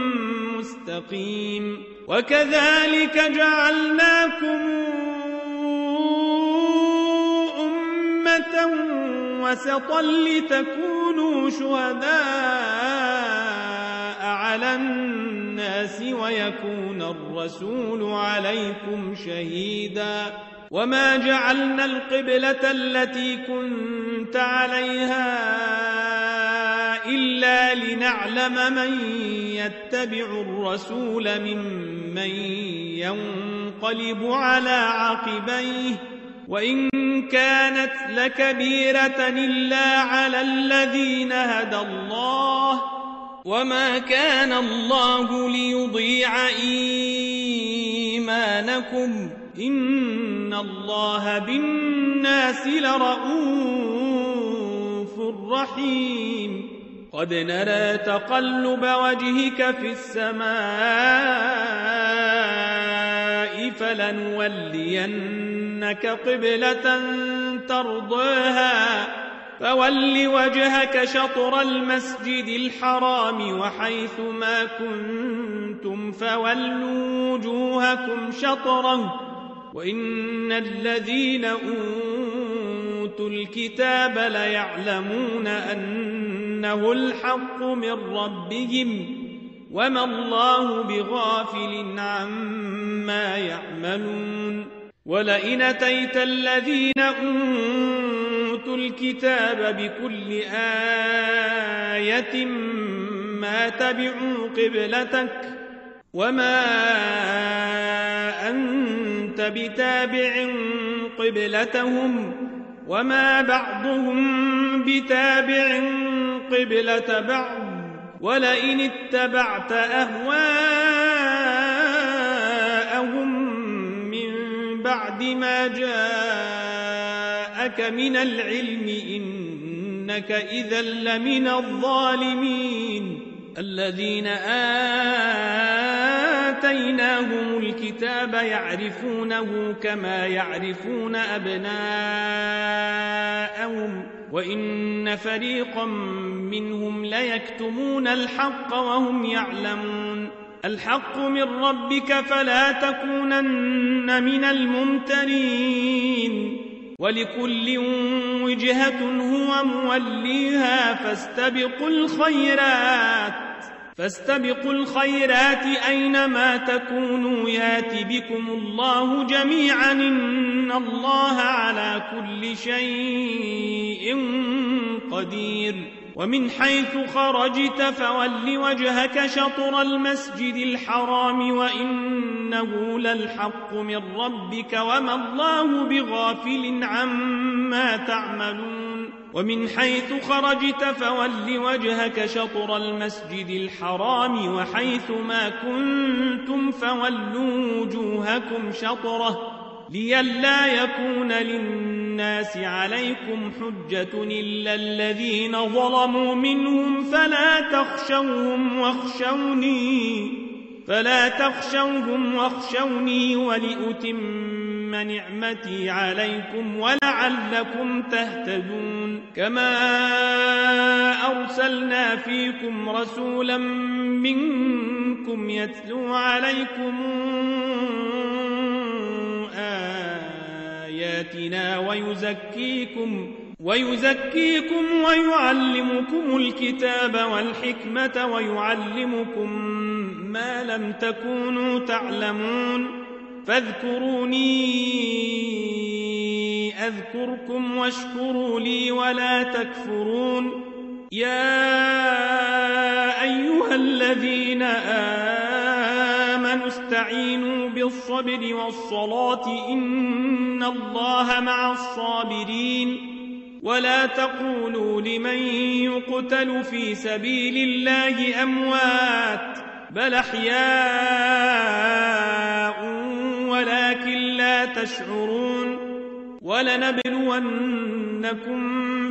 مستقيم وكذلك جعلناكم أمة وسطا لتكونوا شهداء على الناس ويكون الرسول عليكم شهيدا وما جعلنا القبلة التي كنت عليها إلا لنعلم من يتبع الرسول ممن ينقلب على عقبيه وإن كانت لكبيرة إلا على الذين هدى الله وما كان الله ليضيع إيمانكم إن الله بالناس لرؤوف رحيم قد نرى تقلب وجهك في السماء فلنولينك قبلة ترضاها فول وجهك شطر المسجد الحرام وحيث ما كنتم فولوا وجوهكم شطره وإن الذين أوتوا الكتاب ليعلمون أنه الحق من ربهم وما الله بغافل عما يعملون ولئن أتيت الذين أوتوا الكتاب بكل آية ما تبعوا قبلتك وما أنت بتابع قبلتهم وما بعضهم بتابع قبلة بعض ولئن اتبعت أهواءهم من بعد ما جاءك من العلم إنك إذا لمن الظالمين الذين آتيناهم الكتاب يعرفونه كما يعرفون أبناءهم وإن فريقا منهم ليكتمون الحق وهم يعلمون الحق من ربك فلا تكونن من الممترين ولكل وجهة هو موليها فاستبقوا الخيرات أينما تكونوا يات بكم الله جميعا إن الله على كل شيء قدير ومن حيث خرجت فول وجهك شطر المسجد الحرام وإنه للحق من ربك وما الله بغافل عما تعملون ومن حيث خرجت فول وجهك شطر المسجد الحرام وحيث ما كنتم فولوا وجوهكم شطره لئلا يكون للناس الناس عليكم حجة إلا الذين ظلموا منهم فلا تخشوهم واخشوني ولأتم نعمتي عليكم ولعلكم تهتدون كما أرسلنا فيكم رسولا منكم يتلو عليكم آياتنا ويزكيكم ويعلمكم الكتاب والحكمة ويعلمكم ما لم تكونوا تعلمون فاذكروني أذكركم واشكروا لي ولا تكفرون يا أيها الذين آمنوا استعينوا بالصبر والصلاة إن الله مع الصابرين ولا تقولوا لمن يقتل في سبيل الله أموات بل أحياء ولكن لا تشعرون ولنبلونكم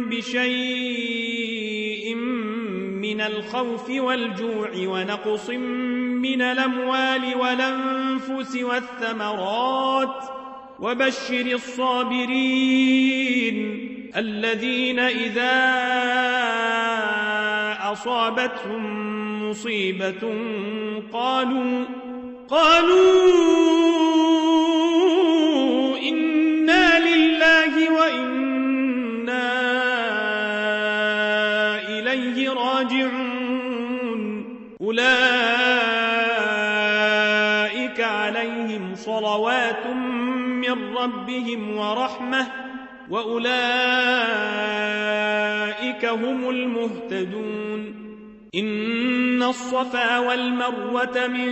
بشيء من الخوف والجوع ونقص من الأموال والأنفس والثمرات وبشر الصابرين الذين إذا أصابتهم مصيبة قالوا إنا لله وإنا إليه راجعون أولئك عليهم صلوات من ربهم ورحمة وأولئك هم المهتدون إن الصفا والمروة من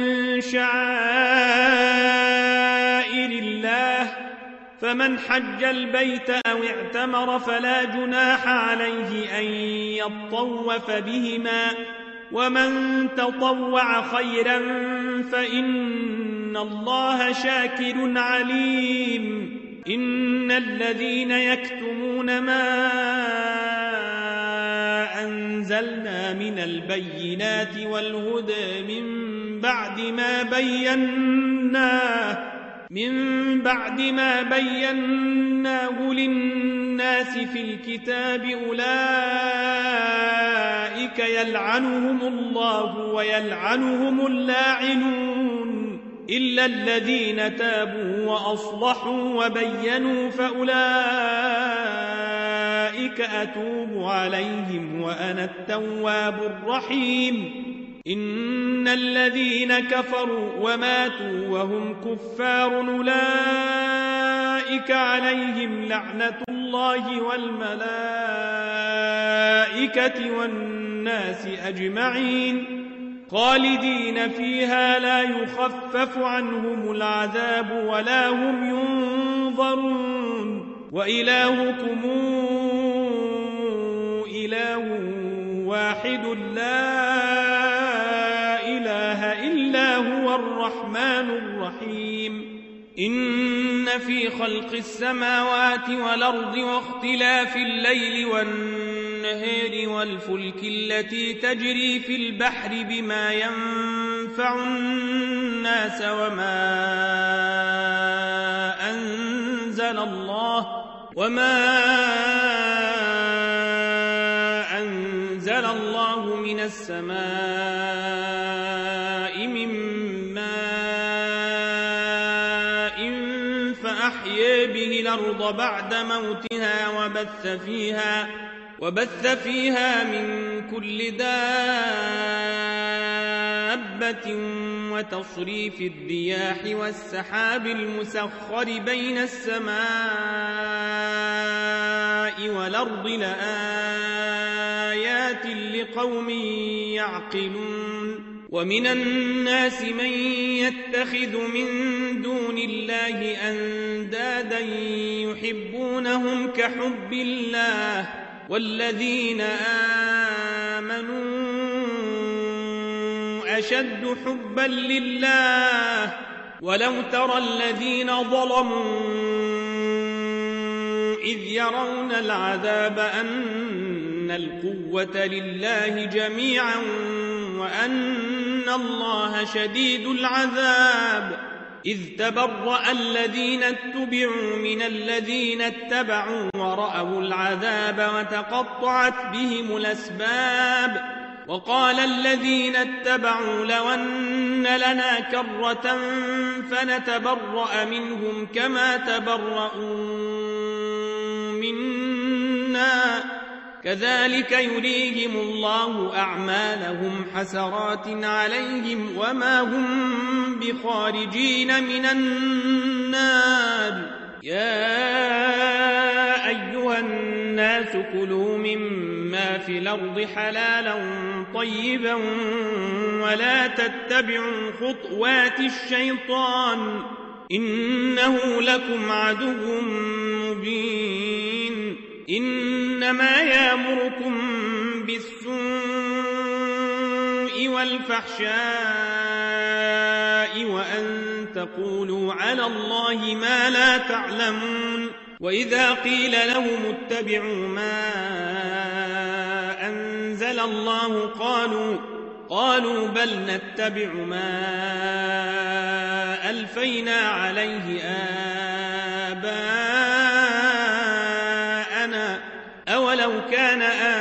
شعائر الله فمن حج البيت أو اعتمر فلا جناح عليه أن يطوف بهما ومن تطوع خيرا فإن الله شاكر عليم إن الذين يكتمون ما أنزلنا من البينات والهدى من بعد ما بيناه للناس في الكتاب أولئك يلعنهم الله ويلعنهم اللاعنون إلا الذين تابوا وأصلحوا وبينوا فأولئك أتوب عليهم وأنا التواب الرحيم إن الذين كفروا وماتوا وهم كفار أولئك عليهم لعنة الله والملائكة والناس أجمعين خالدين فيها لا يخفف عنهم العذاب ولا هم ينظرون وإلهكم إله واحد لا إله إلا هو الرحمن الرحيم إن في خلق السماوات والأرض واختلاف الليل والنهار والفلك التي تجري في البحر بما ينفع الناس وما أنزل الله من السماء من ماء فأحيا به الأرض بعد موتها وبث فيها من كل دابة وتصريف الرياح والسحاب المسخر بين السماء والأرض لآيات لقوم يعقلون ومن الناس من يتخذ من دون الله أندادا يحبونهم كحب الله والذين آمنوا أشد حبا لله ولو ترى الذين ظلموا إذ يرون العذاب أن القوة لله جميعا وأن الله شديد العذاب إذ تبرأ الذين اتبعوا من الذين اتبعوا ورأوا العذاب وتقطعت بهم الأسباب وقال الذين اتبعوا لو أن لنا كرة فنتبرأ منهم كما تبرؤوا منا كذلك يريهم الله أعمالهم حسرات عليهم وما هم بخارجين من النار يا أيها الناس كلوا مما في الأرض حلالا طيبا ولا تتبعوا خطوات الشيطان إنه لكم عدو مبين إنما يأمركم بالسوء والفحشاء وأن تقولوا على الله ما لا تعلمون وإذا قيل لهم اتبعوا ما أنزل الله قالوا بل نتبع ما ألفينا عليه آباءنا أولو كان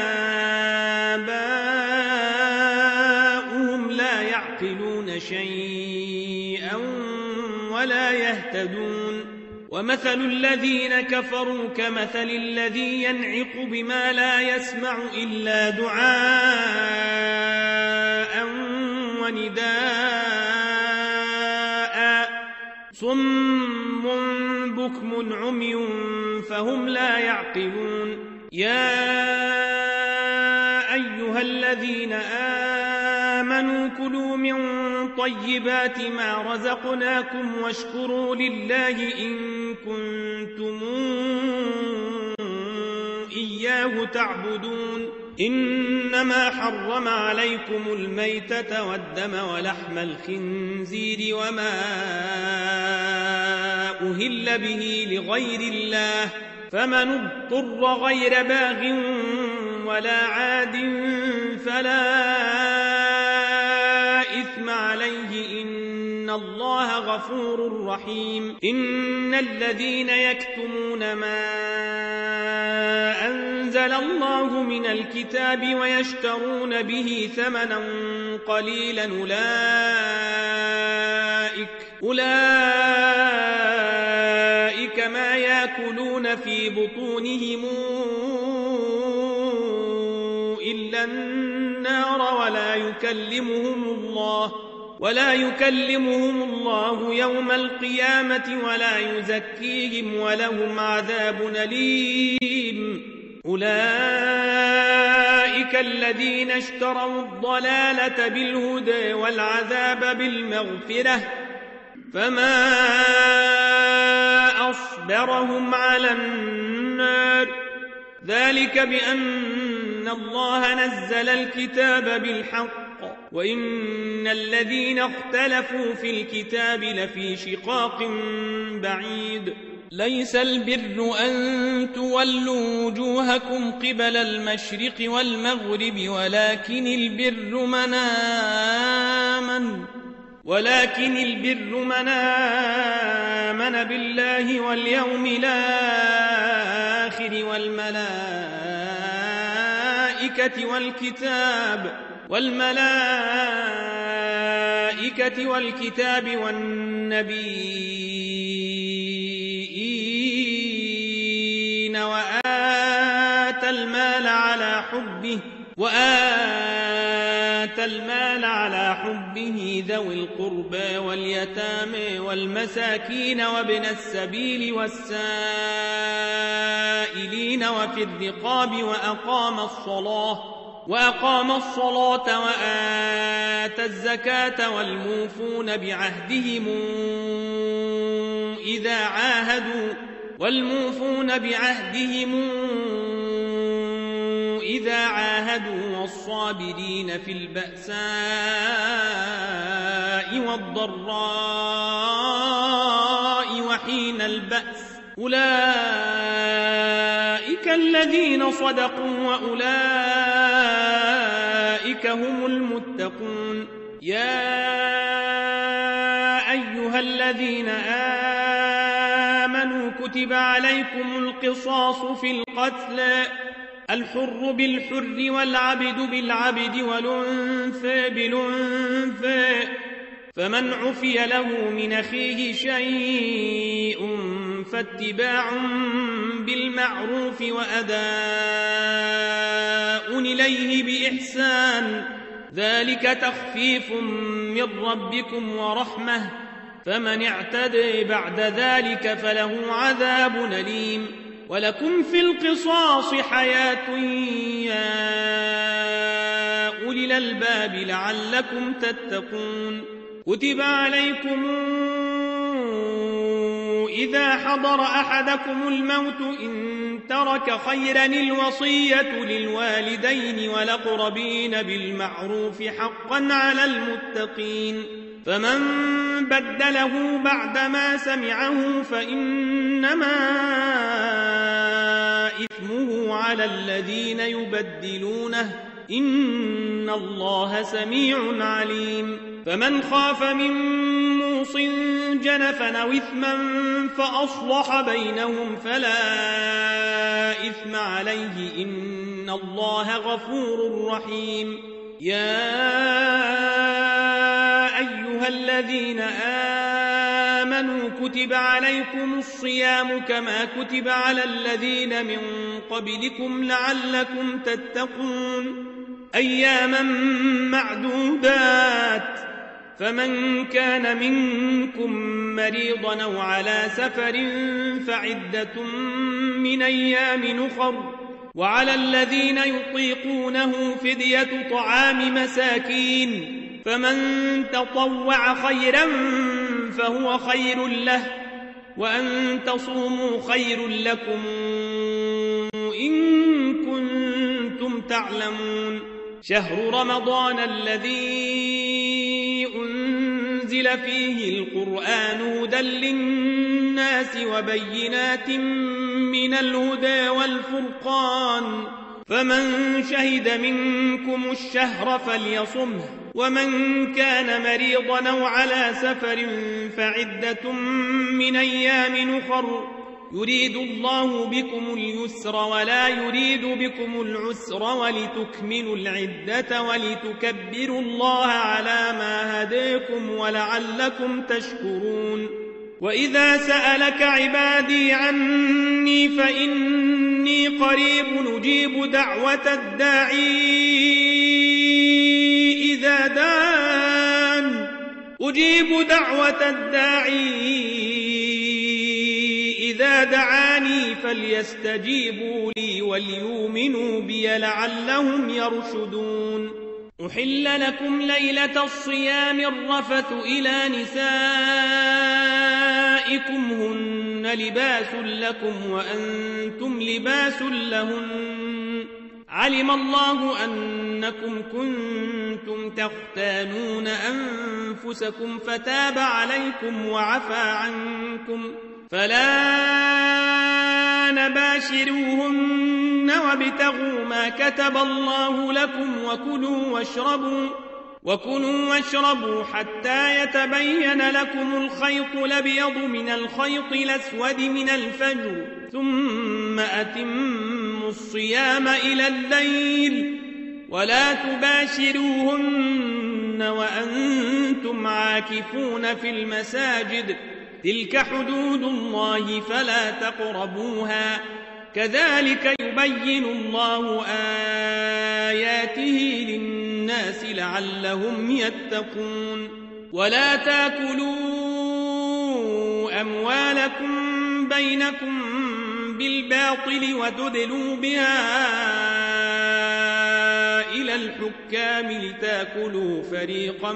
آباؤهم لا يعقلون شيئا ولا يهتدون ومثل الذين كفروا كمثل الذي ينعق بما لا يسمع إلا دعاء ونداء صم بكم عمي فهم لا يعقلون يا أيها الذين آمنوا كلوا من طيبات ما رزقناكم واشكروا لله إن كنتم إياه تعبدون إنما حرم عليكم الميتة والدم ولحم الخنزير وما أهل به لغير الله فمن اضطر غير باغ ولا عاد فلا إثم عليه إن الله غفور رحيم إن الذين يكتمون ما أنزل الله من الكتاب ويشترون به ثمنا قليلا أولئك ما يأكلون في بطونهم إلا النار ولا يكلمهم الله يوم القيامة ولا يزكيهم ولهم عذاب أليم أولئك الذين اشتروا الضلالة بالهدى والعذاب بالمغفرة فما أصبرهم على النار ذلك بأن الله نزل الكتاب بالحق وإن الذين اختلفوا في الكتاب لفي شقاق بعيد ليس البر أن تولوا وجوهكم قبل المشرق والمغرب ولكن البر من آمن بالله واليوم الآخر والملائكة والكتاب والنبيين وآتى المال على حبه ذوي القربى واليتامى والمساكين وابن السبيل والسائلين وفي الرقاب وأقام الصلاة وآتى الزكاة والموفون بعهدهم إذا عاهدوا والصابرين في البأساء والضراء وحين البأس أولئك الذين صدقوا وأولئك هم المتقون يا أيها الذين آمنوا كتب عليكم القصاص في القتلى الحر بالحر والعبد بالعبد والأنثى بالأنثى فمن عفي له من أخيه شيء فاتباع بالمعروف وأداء إليه بإحسان ذلك تخفيف من ربكم ورحمة فمن اعتدى بعد ذلك فله عذاب أليم ولكم في القصاص حياة يا أولي الألباب لعلكم تتقون كتب عليكم إذا حضر أحدكم الموت إن ترك خيرا الوصية للوالدين والأقربين بالمعروف حقا على المتقين فمن بدله بعدما سمعه فإنما إثمه على الذين يبدلونه إن الله سميع عليم فمن خاف من موص جنفا أو إثما فأصلح بينهم فلا إثم عليه إن الله غفور رحيم يا أيها الذين آمنوا كتب عليكم الصيام كما كتب على الذين من قبلكم لعلكم تتقون أياما معدودات فمن كان منكم مريضا أو على سفر فعدة من أيام أخر وعلى الذين يطيقونه فدية طعام مساكين فمن تطوع خيرا فهو خير له وأن تصوموا خير لكم إن كنتم تعلمون شهر رمضان الذي أنزل فيه القرآن هدى للناس وبينات من الهدى والفرقان فمن شهد منكم الشهر فليصمه ومن كان مريضا أو على سفر فعدة من أيام أخر يريد الله بكم اليسر ولا يريد بكم العسر ولتكملوا العدة ولتكبروا الله على ما هداكم ولعلكم تشكرون وإذا سألك عبادي عني فإني قريب نجيب دعوة الداعي إذا دعان أجيب دعوة الداعي إذا دعاني فليستجيبوا لي وليؤمنوا بي لعلهم يرشدون أحل لكم ليلة الصيام الرفث إلى نسائكم هن لباس لكم وأنتم لباس لهن علم الله أنكم كنتم تختانون أنفسكم فتاب عليكم وعفى عنكم فلا نباشروهن وابتغوا ما كتب الله لكم وكلوا واشربوا حتى يتبين لكم الخيط الأبيض من الخيط الأسود من الفجر ثم أتموا الصيام إلى الليل ولا تباشروهن وأنتم عاكفون في المساجد تلك حدود الله فلا تقربوها كذلك يبين الله آياته للناس لعلهم يتقون ولا تاكلوا أموالكم بينكم بالباطل وتدلوا بها إلى الحكام لتاكلوا فريقا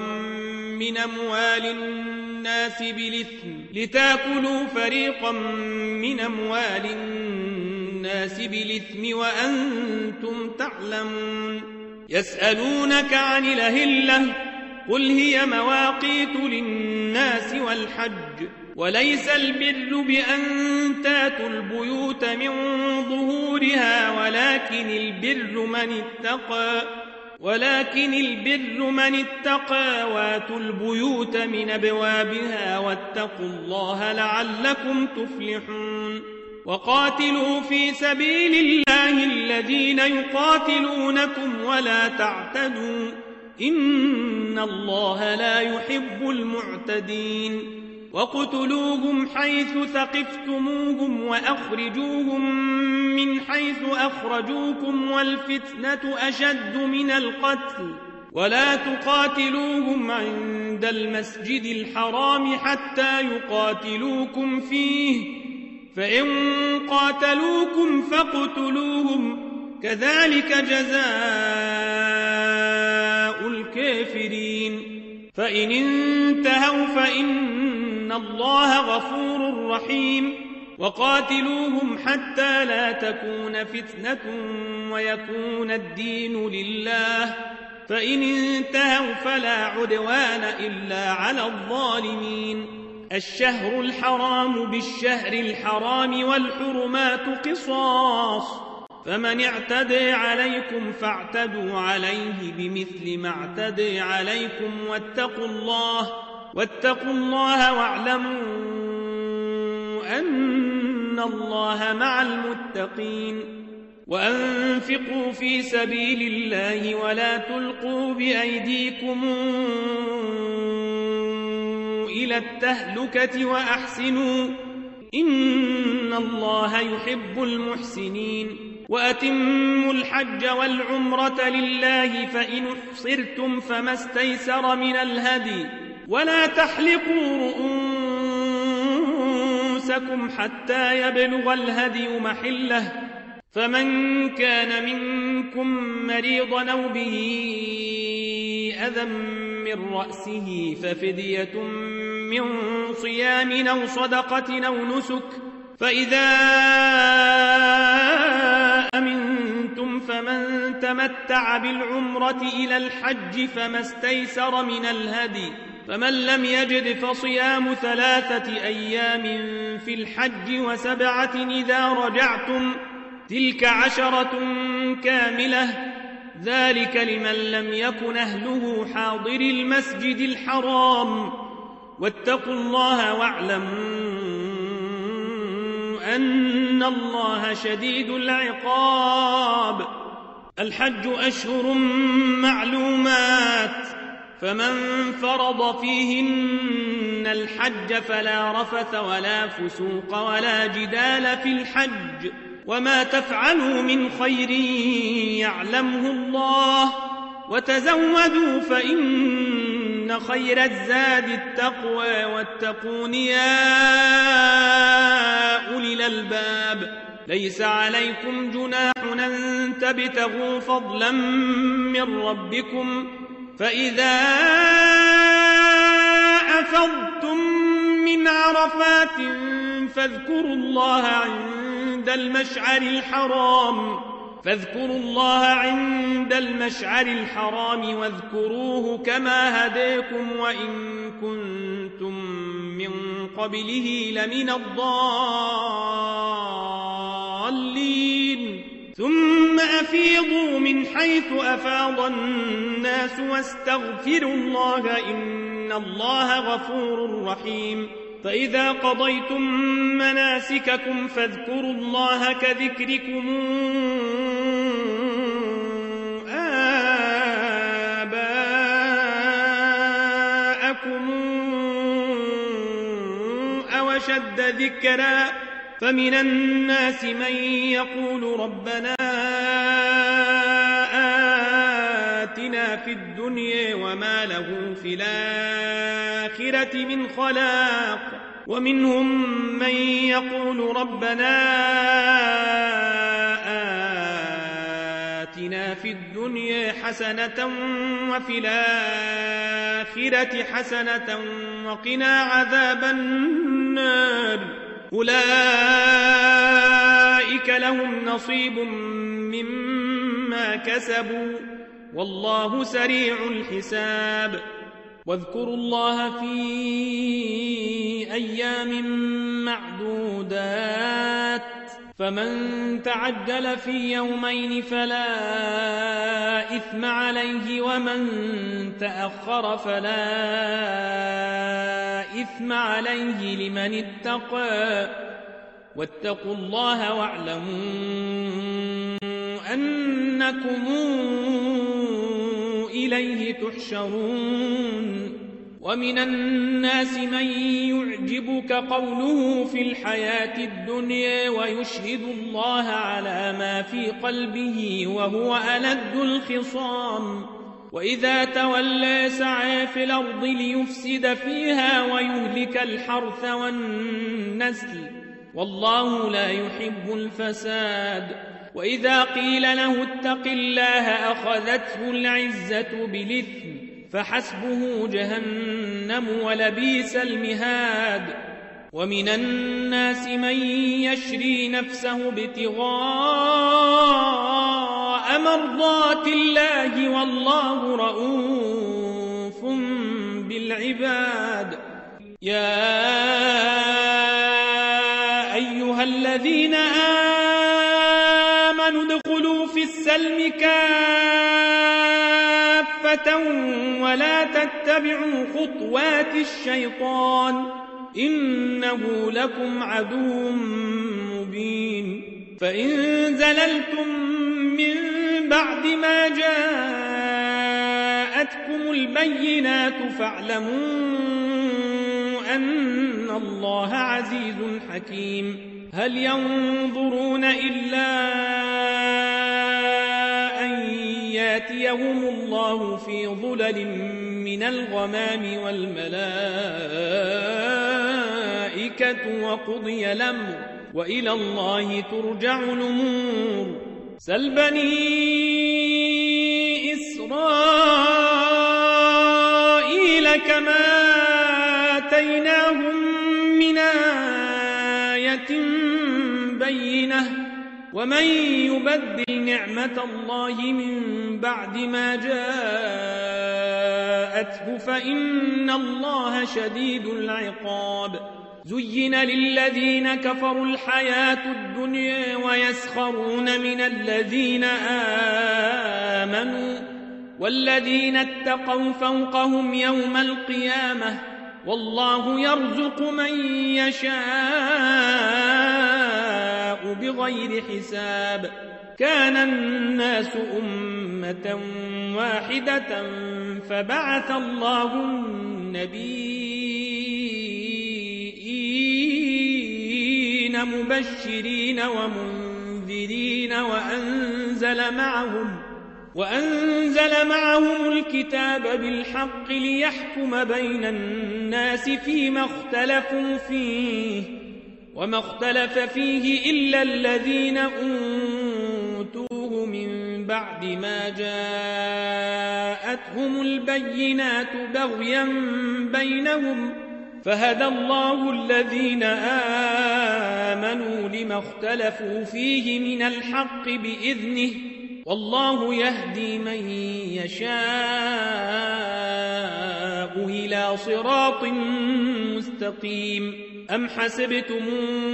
من أموال الناس بالإثم وأنتم تعلمون يسألونك عن الأهلة قل هي مواقيت للناس والحج وليس البر بأن تاتوا البيوت من ظهورها ولكن البر من اتقى واتوا البيوت من أبوابها واتقوا الله لعلكم تفلحون وقاتلوا في سبيل الله الذين يقاتلونكم ولا تعتدوا إن الله لا يحب المعتدين وقتلوهم حيث ثقفتموهم وأخرجوهم من حيث أخرجوكم والفتنة أشد من القتل ولا تقاتلوهم عند المسجد الحرام حتى يقاتلوكم فيه فإن قاتلوكم فاقتلوهم كذلك جزاء الكافرين فإن انتهوا فإن الله غفور رحيم وقاتلوهم حتى لا تكون فتنة ويكون الدين لله فإن انتهوا فلا عدوان إلا على الظالمين الشهر الحرام بالشهر الحرام والحرمات قصاص فمن اعتدى عليكم فاعتدوا عليه بمثل ما اعتدى عليكم واتقوا الله واعلموا أن الله مع المتقين وأنفقوا في سبيل الله ولا تلقوا بأيديكم إلى التهلكة وأحسنوا إن الله يحب المحسنين وأتموا الحج والعمرة لله فإن احصرتم فما استيسر من الهدي ولا تحلقوا رؤوسكم حتى يبلغ الهدي محله فمن كان منكم مريضا أو به أذى من رأسه ففدية من صيام أو صدقة أو نسك فإذا أمنتم فمن تمتع بالعمرة إلى الحج فما استيسر من الهدي فمن لم يجد فصيام 3 أيام في الحج و7 إذا رجعتم تلك 10 كاملة ذلك لمن لم يكن أهله حاضر المسجد الحرام واتقوا الله واعلموا أن الله شديد العقاب الحج أشهر معلومات فمن فرض فيهن الحج فلا رفث ولا فسوق ولا جدال في الحج وما تفعلوا من خير يعلمه الله وتزودوا فإن خير الزاد التقوى واتقون يا أولي الألباب ليس عليكم جناح أن تبتغوا فضلا من ربكم فإذا أفضتم من عرفات فاذكروا الله عند المشعر الحرام واذكروه كما هداكم وإن كنتم من قبله لمن الضالين ثم أفيضوا من حيث أفاض الناس واستغفروا الله إن الله غفور رحيم فإذا قضيتم مناسككم فاذكروا الله كذكركم آباءكم أو أشد ذكرا فمن الناس من يقول ربنا آتنا في الدنيا وما له في الآخرة من خلاق ومنهم من يقول ربنا آتنا في الدنيا حسنة وفي الآخرة حسنة وقنا عذاب النار أولئك لهم نصيب مما كسبوا والله سريع الحساب واذكروا الله في أيام معدودات فمن تعجل في يومين فلا إثم عليه ومن تأخر فلا إثم عليه لمن اتقى واتقوا الله واعلموا أنكم إليه تحشرون ومن الناس من يعجبك قوله في الحياة الدنيا ويشهد الله على ما في قلبه وهو ألد الخصام وإذا تولى سعى في الأرض ليفسد فيها ويهلك الحرث والنسل والله لا يحب الفساد وإذا قيل له اتق الله أخذته العزة بالإثم فحسبه جهنم ولبئس المهاد ومن الناس من يشري نفسه ابتغاء مرضات الله والله رؤوف بالعباد يا أيها الذين آمنوا ادخلوا في السلم كافة ولا تتبعوا خطوات الشيطان إنه لكم عدو مبين فإن زللتم من بعد ما جاءتكم البينات فاعلموا أن الله عزيز حكيم هل ينظرون إلا أن ياتيهم الله في ظلل من الغمام والملائكة وقضي الأمر وإلى الله ترجع الأمور سل بني إسرائيل كما آتيناهم من آية بينة ومن يبدل نعمة الله من بعد ما جاءته فإن الله شديد العقاب زين للذين كفروا الحياة الدنيا ويسخرون من الذين آمنوا والذين اتقوا فوقهم يوم القيامة والله يرزق من يشاء بغير حساب كان الناس أمة واحدة فبعث الله النبيين مبشرين ومنذرين وأنزل معهم الكتاب بالحق ليحكم بين الناس فيما اختلفوا فيه وما اختلف فيه إلا الذين أوتوه من بعد ما جاءتهم البينات بغيا بينهم فهدى الله الذين آمنوا لما اختلفوا فيه من الحق بإذنه والله يهدي من يشاء إلى صراط مستقيم أم حسبتم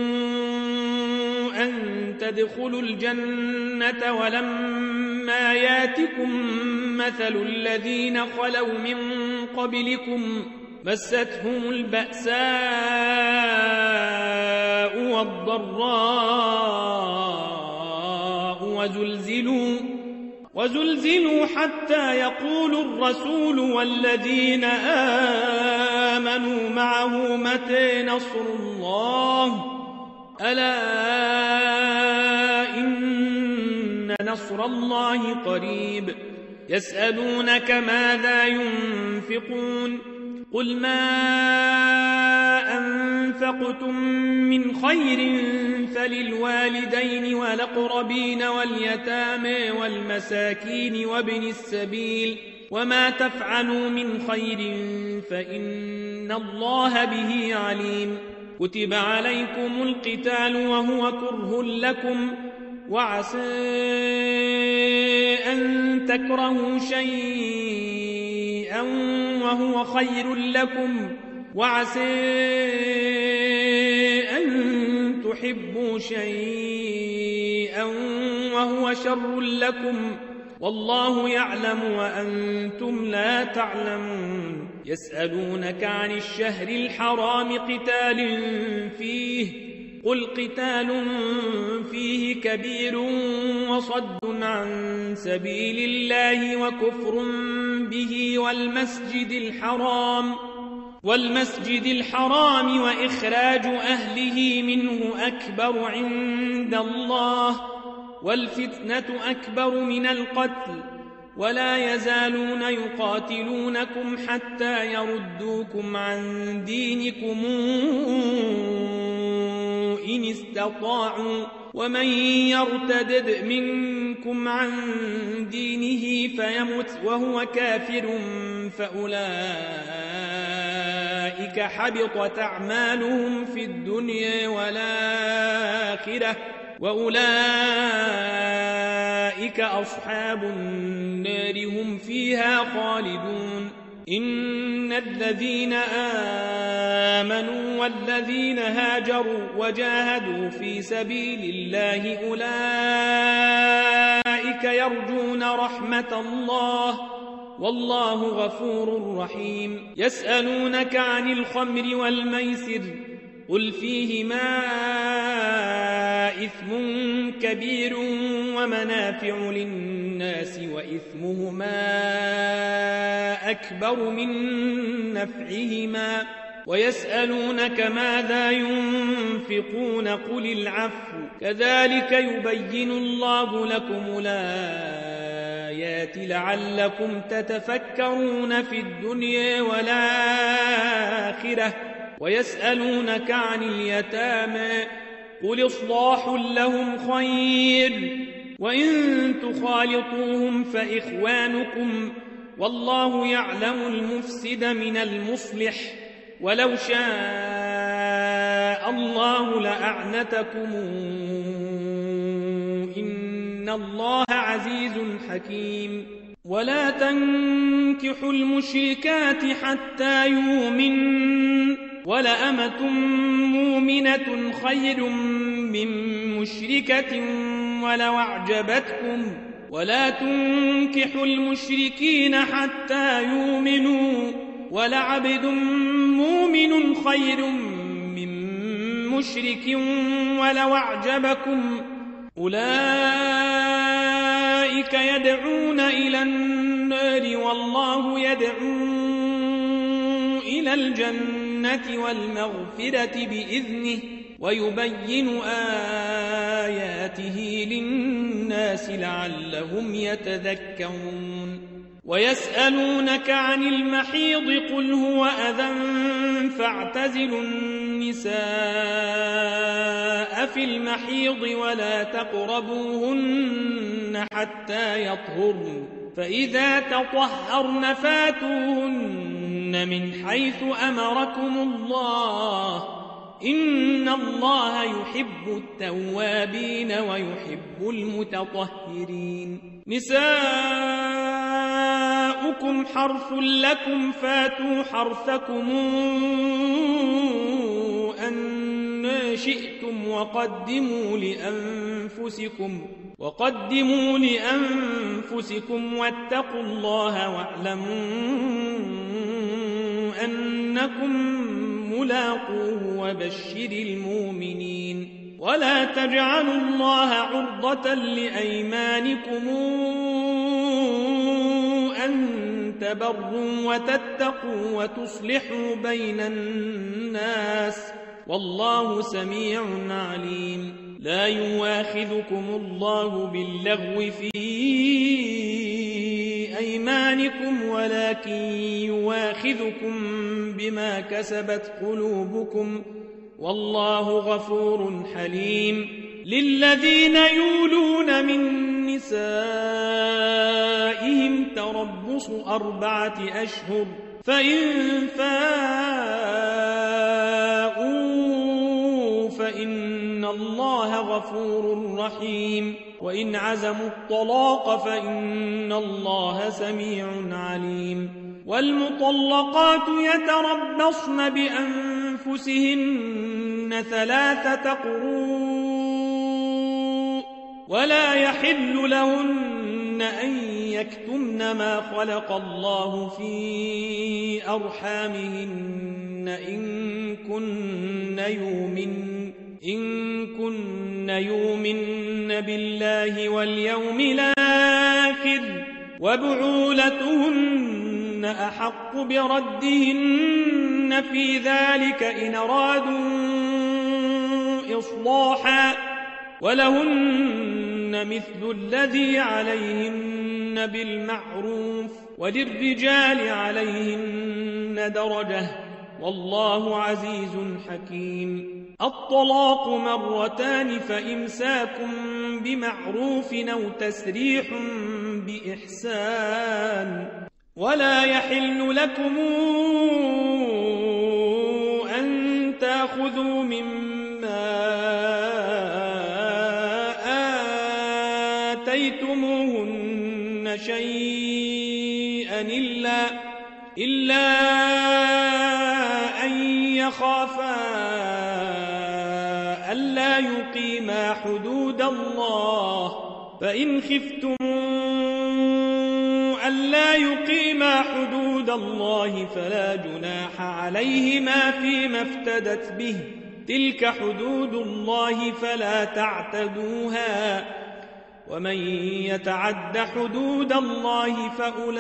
أن تدخلوا الجنة ولما ياتكم مثل الذين خلوا من قبلكم مستهم البأساء والضراء وزلزلوا حتى يقول الرسول والذين آمنوا معه متى نصر الله ألا إن نصر الله قريب يسألونك ماذا ينفقون قل ما أنفقتم من خير فللوالدين والأقربين واليتامى والمساكين وابن السبيل وما تفعلوا من خير فإن الله به عليم كتب عليكم القتال وهو كره لكم وعسى أن تكرهوا شيئا شيئا وهو خير لكم وعسى أن تحبوا شيئا وهو شر لكم والله يعلم وأنتم لا تعلمون يسألونك عن الشهر الحرام قتال فيه قل قتال فيه كبير وصد عن سبيل الله وكفر به والمسجد الحرام وإخراج أهله منه أكبر عند الله والفتنة أكبر من القتل ولا يزالون يقاتلونكم حتى يردوكم عن دينكم إن استطاعوا ومن يرتدد منكم عن دينه فيمت وهو كافر فأولئك حبطت أعمالهم في الدنيا والآخرة وأولئك أصحاب النار هم فيها خالدون إن الذين آمنوا والذين هاجروا وجاهدوا في سبيل الله أولئك يرجون رحمة الله والله غفور رحيم يسألونك عن الخمر والميسر قل فيهما إثم كبير ومنافع للناس وإثمهما أكبر من نفعهما ويسألونك ماذا ينفقون قل العفو كذلك يبين الله لكم الآيات لعلكم تتفكرون في الدنيا والآخرة ويسألونك عن اليتامى قل إصلاح لهم خير وإن تخالطوهم فإخوانكم والله يعلم المفسد من المصلح ولو شاء الله لأعنتكم إن الله عزيز حكيم ولا تنكحوا المشركات حتى يؤمنوا ولأمة مؤمنة خير من مشركة ولو أعجبتكم ولا تنكحوا المشركين حتى يؤمنوا ولعبد مؤمن خير من مشرك ولو أعجبكم أولئك يدعون إلى النار والله يدعو إلى الجنة والمغفرة بإذنه ويبين آياته للناس لعلهم يتذكرون ويسألونك عن المحيض قل هو أذى فاعتزلوا النساء في المحيض ولا تقربوهن حتى يطهرن فإذا تطهرن فاتوهن من حيث أمركم الله إن الله يحب التوابين ويحب المتطهرين نساؤكم حرث لكم فاتوا حرثكم أن شئتم وقدموا لأنفسكم واتقوا الله واعلموا أنكم ملاقوه وبشر المؤمنين ولا تجعلوا الله عرضة لأيمانكم أن تبروا وتتقوا وتصلحوا بين الناس والله سميع عليم لا يواخذكم الله باللغو في أيمانكم ولكن يواخذكم بما كسبت قلوبكم والله غفور حليم للذين يولون من نسائهم تربص 4 أشهر فإن فاءوا فإن الله غفور رحيم وإن عزموا الطلاق فإن الله سميع عليم والمطلقات يتربصن بأنفسهن 3 قروء ولا يحل لهن أن يكتمن ما خلق الله في أرحامهن إن كن يؤمن بالله واليوم الآخر وبعولتهن أحق بردهن في ذلك إن أرادوا إصلاحا ولهن مثل الذي عليهن بالمعروف وللرجال عليهن درجة والله عزيز حكيم. الطلاق 2 فإمساك بمعروف أو تسريح بإحسان ولا يحل لكم أن تأخذوا مما آتيتموهن شيئا إلا أن يخافا ألا يقيما حدود الله فإن خفتم ألا يقيما حدود الله فلا جناح عليهما فيما افتدت به تلك حدود الله فلا تعتدوها ومن يتعد حدود الله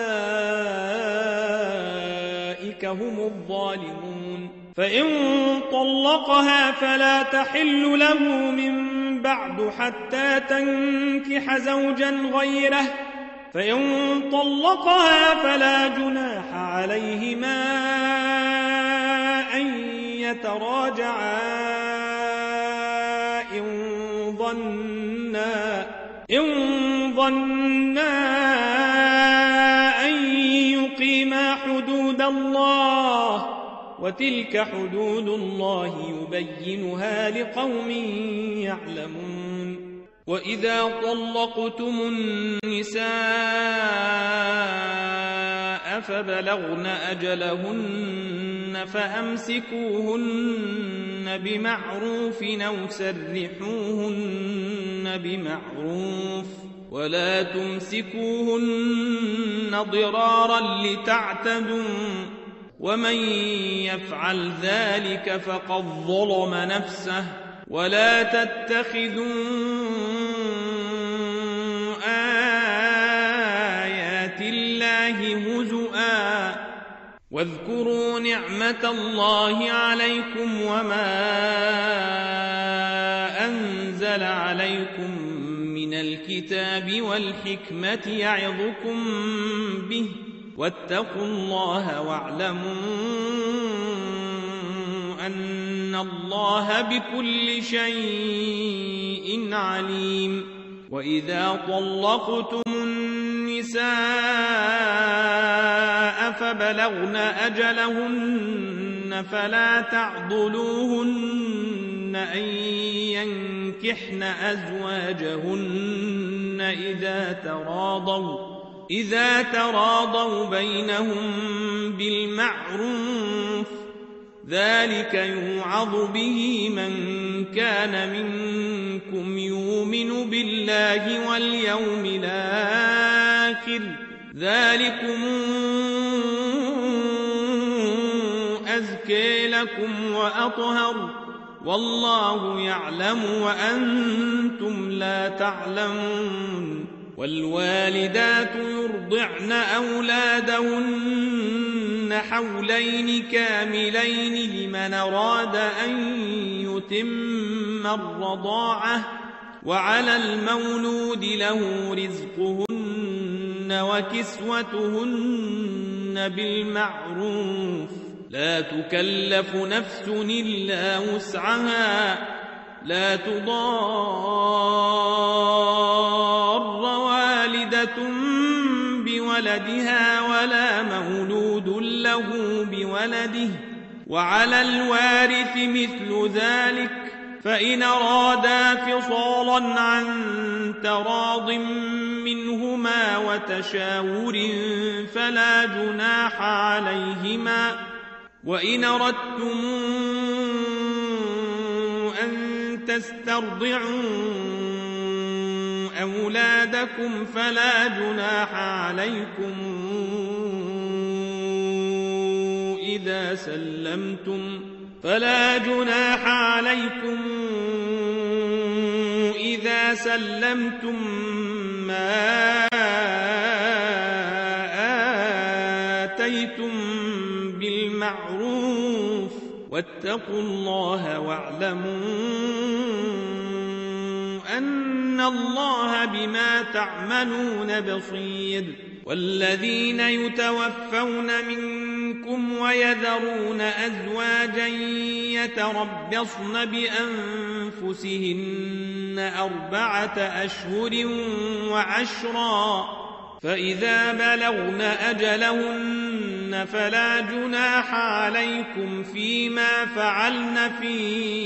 فأولئك هم الظالمون. فإن طلقها فلا تحل له من بعد حتى تنكح زوجا غيره فإن طلقها فلا جناح عليهما أن يتراجعا إن ظنا أن يقيما حدود الله وتلك حدود الله يبينها لقوم يعلمون. وإذا طلقتم النساء فبلغن أجلهن فأمسكوهن بمعروف أو سرحوهن بمعروف ولا تمسكوهن ضرارا لتعتدوا ومن يفعل ذلك فقد ظلم نفسه ولا تتخذوا آيات الله هزؤا واذكروا نعمة الله عليكم وما أنزل عليكم من الكتاب والحكمة يعظكم به واتقوا الله واعلموا أن الله بكل شيء عليم. وإذا طلقتم النساء فبلغن أجلهن فلا تعضلوهن أن ينكحن أزواجهن إذا تراضوا بينهم بالمعروف ذلك يوعظ به من كان منكم يؤمن بالله واليوم الآخر ذلكم أزكى لكم وأطهر والله يعلم وأنتم لا تعلمون. والوالدات يرضعن أولادهن حولين كاملين لمن أراد أن يتم الرضاعة وعلى المولود له رزقهن وكسوتهن بالمعروف لا تكلف نفس إلا وسعها لا تضار والدة بولدها ولا مولود له بولده وعلى الوارث مثل ذلك فإن أرادا فصالا عن تراض منهما وتشاور فلا جناح عليهما وإن أردتم أن تسترضعوا أولادكم فلا جناح عليكم إذا سلمتم ما آتيتم بالمعروف واتقوا الله واعلموا أن الله بما تعملون بصير. والذين يتوفون منكم ويذرون أزواجا يتربصن بأنفسهن 4 أشهر وعشرا فإذا بلغن أجلهن فلا جناح عليكم فيما فعلن في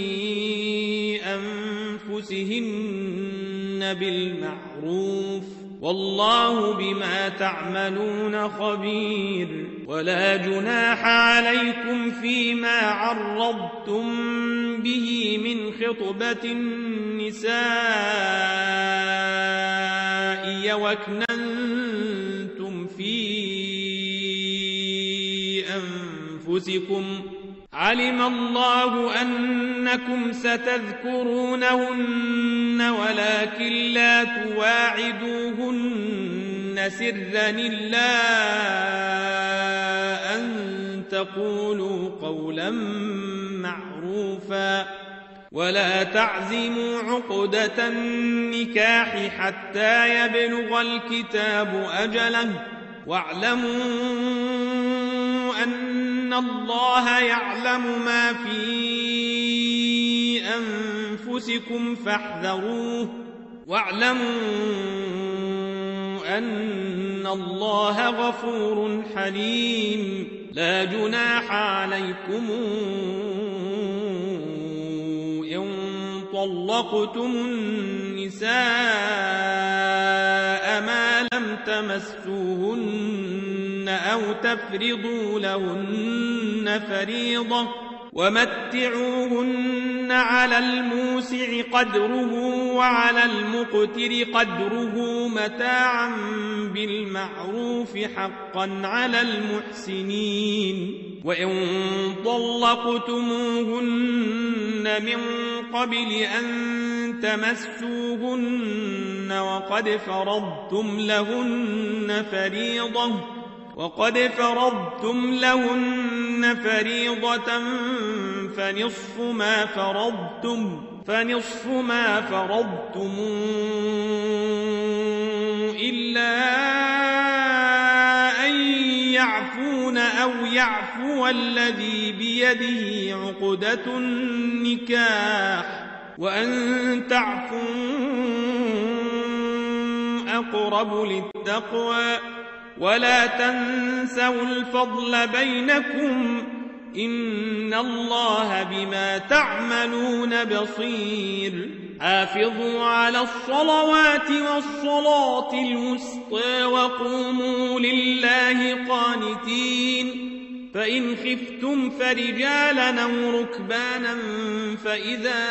أنفسهن بالمعروف والله بما تعملون خبير. ولا جناح عليكم فيما عرضتم به من خطبة النساء وأكننتم في أنفسكم علم الله أنكم ستذكرونهن ولكن لا تواعدوهن سرا إلا أن تقولوا قولا معروفا ولا تعزموا عقدة النكاح حتى يبلغ الكتاب أجله واعلموا أن الله يعلم ما في أنفسكم فاحذروه واعلموا أن الله غفور حليم. لا جناح عليكم إن طلقتم النساء ما لم تمسوهن أو تفرضوا لهن فريضة ومتعوهن على الموسع قدره وعلى المقتر قدره متاعا بالمعروف حقا على المحسنين. وإن طلقتموهن من قبل أن تمسوهن وقد فرضتم لهن فريضة فنصف ما فرضتم إلا أن يعفون أو يعفو الذي بيده عقدة النكاح وأن تعفوا أقرب للتقوى ولا تنسوا الفضل بينكم إن الله بما تعملون بصير. حافظوا على الصلوات والصلاة الوسطى وقوموا لله قانتين. فإن خفتم فرجالا أو ركبانا فإذا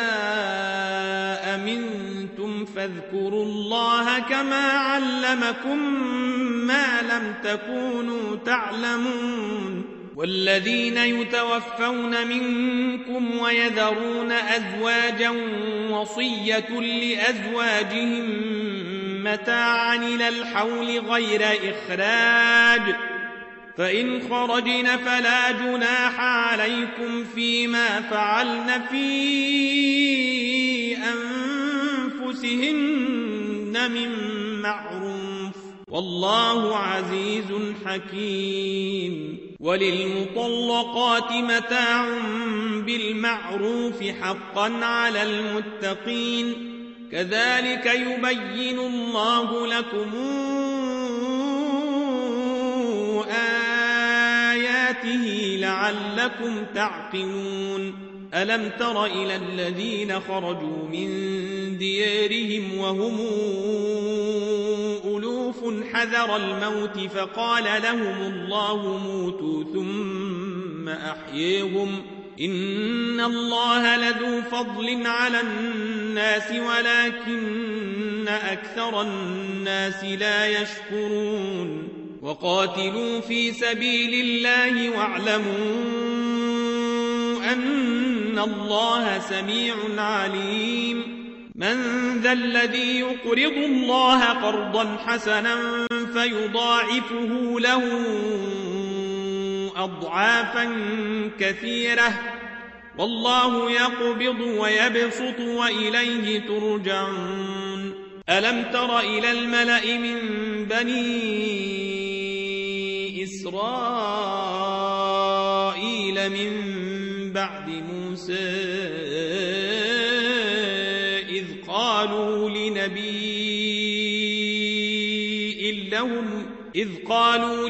أمنتم فاذكروا الله كما علمكم ما لم تكونوا تعلمون. والذين يتوفون منكم ويذرون أزواجا وصية لأزواجهم متاعا إلى الحول غير إخراج فإن خرجن فلا جناح عليكم فيما فعلن في أنفسهن من معروف والله عزيز حكيم. وللمطلقات متاع بالمعروف حقا على المتقين كذلك يبين الله لكم آياته لعلكم تعقلون. ألم تر إلى الذين خرجوا من ديارهم وهم ألوف حذر الموت فقال لهم الله موتوا ثم أحييهم إن الله لذو فضل على الناس ولكن أكثر الناس لا يشكرون وقاتلوا في سبيل الله واعلموا أن الله سميع عليم من ذا الذي يقرض الله قرضا حسنا فيضاعفه له أضعافا كثيرة والله يقبض ويبسط وإليه ترجعون ألم تر إلى الملأ من بني إسرائيل من بعد موسى إذ قالوا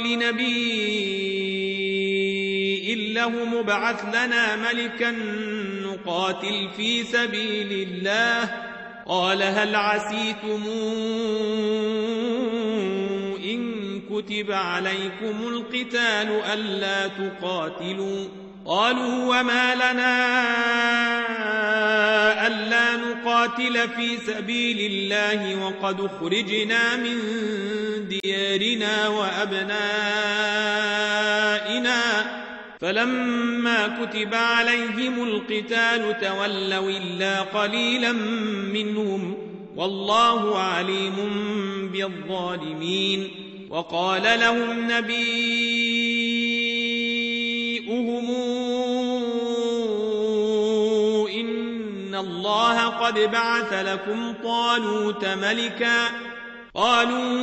لنبي لهم ابعث لنا ملكا نقاتل في سبيل الله قال هل عسيتم إن كتب عليكم القتال ألا تقاتلوا قالوا وما لنا ألا نقاتل في سبيل الله وقد خرجنا من ديارنا وأبنائنا فلما كتب عليهم القتال تولوا إلا قليلا منهم والله عليم بالظالمين وقال لهم نبيهم إن الله قد بعث لكم طالوت ملكا قالوا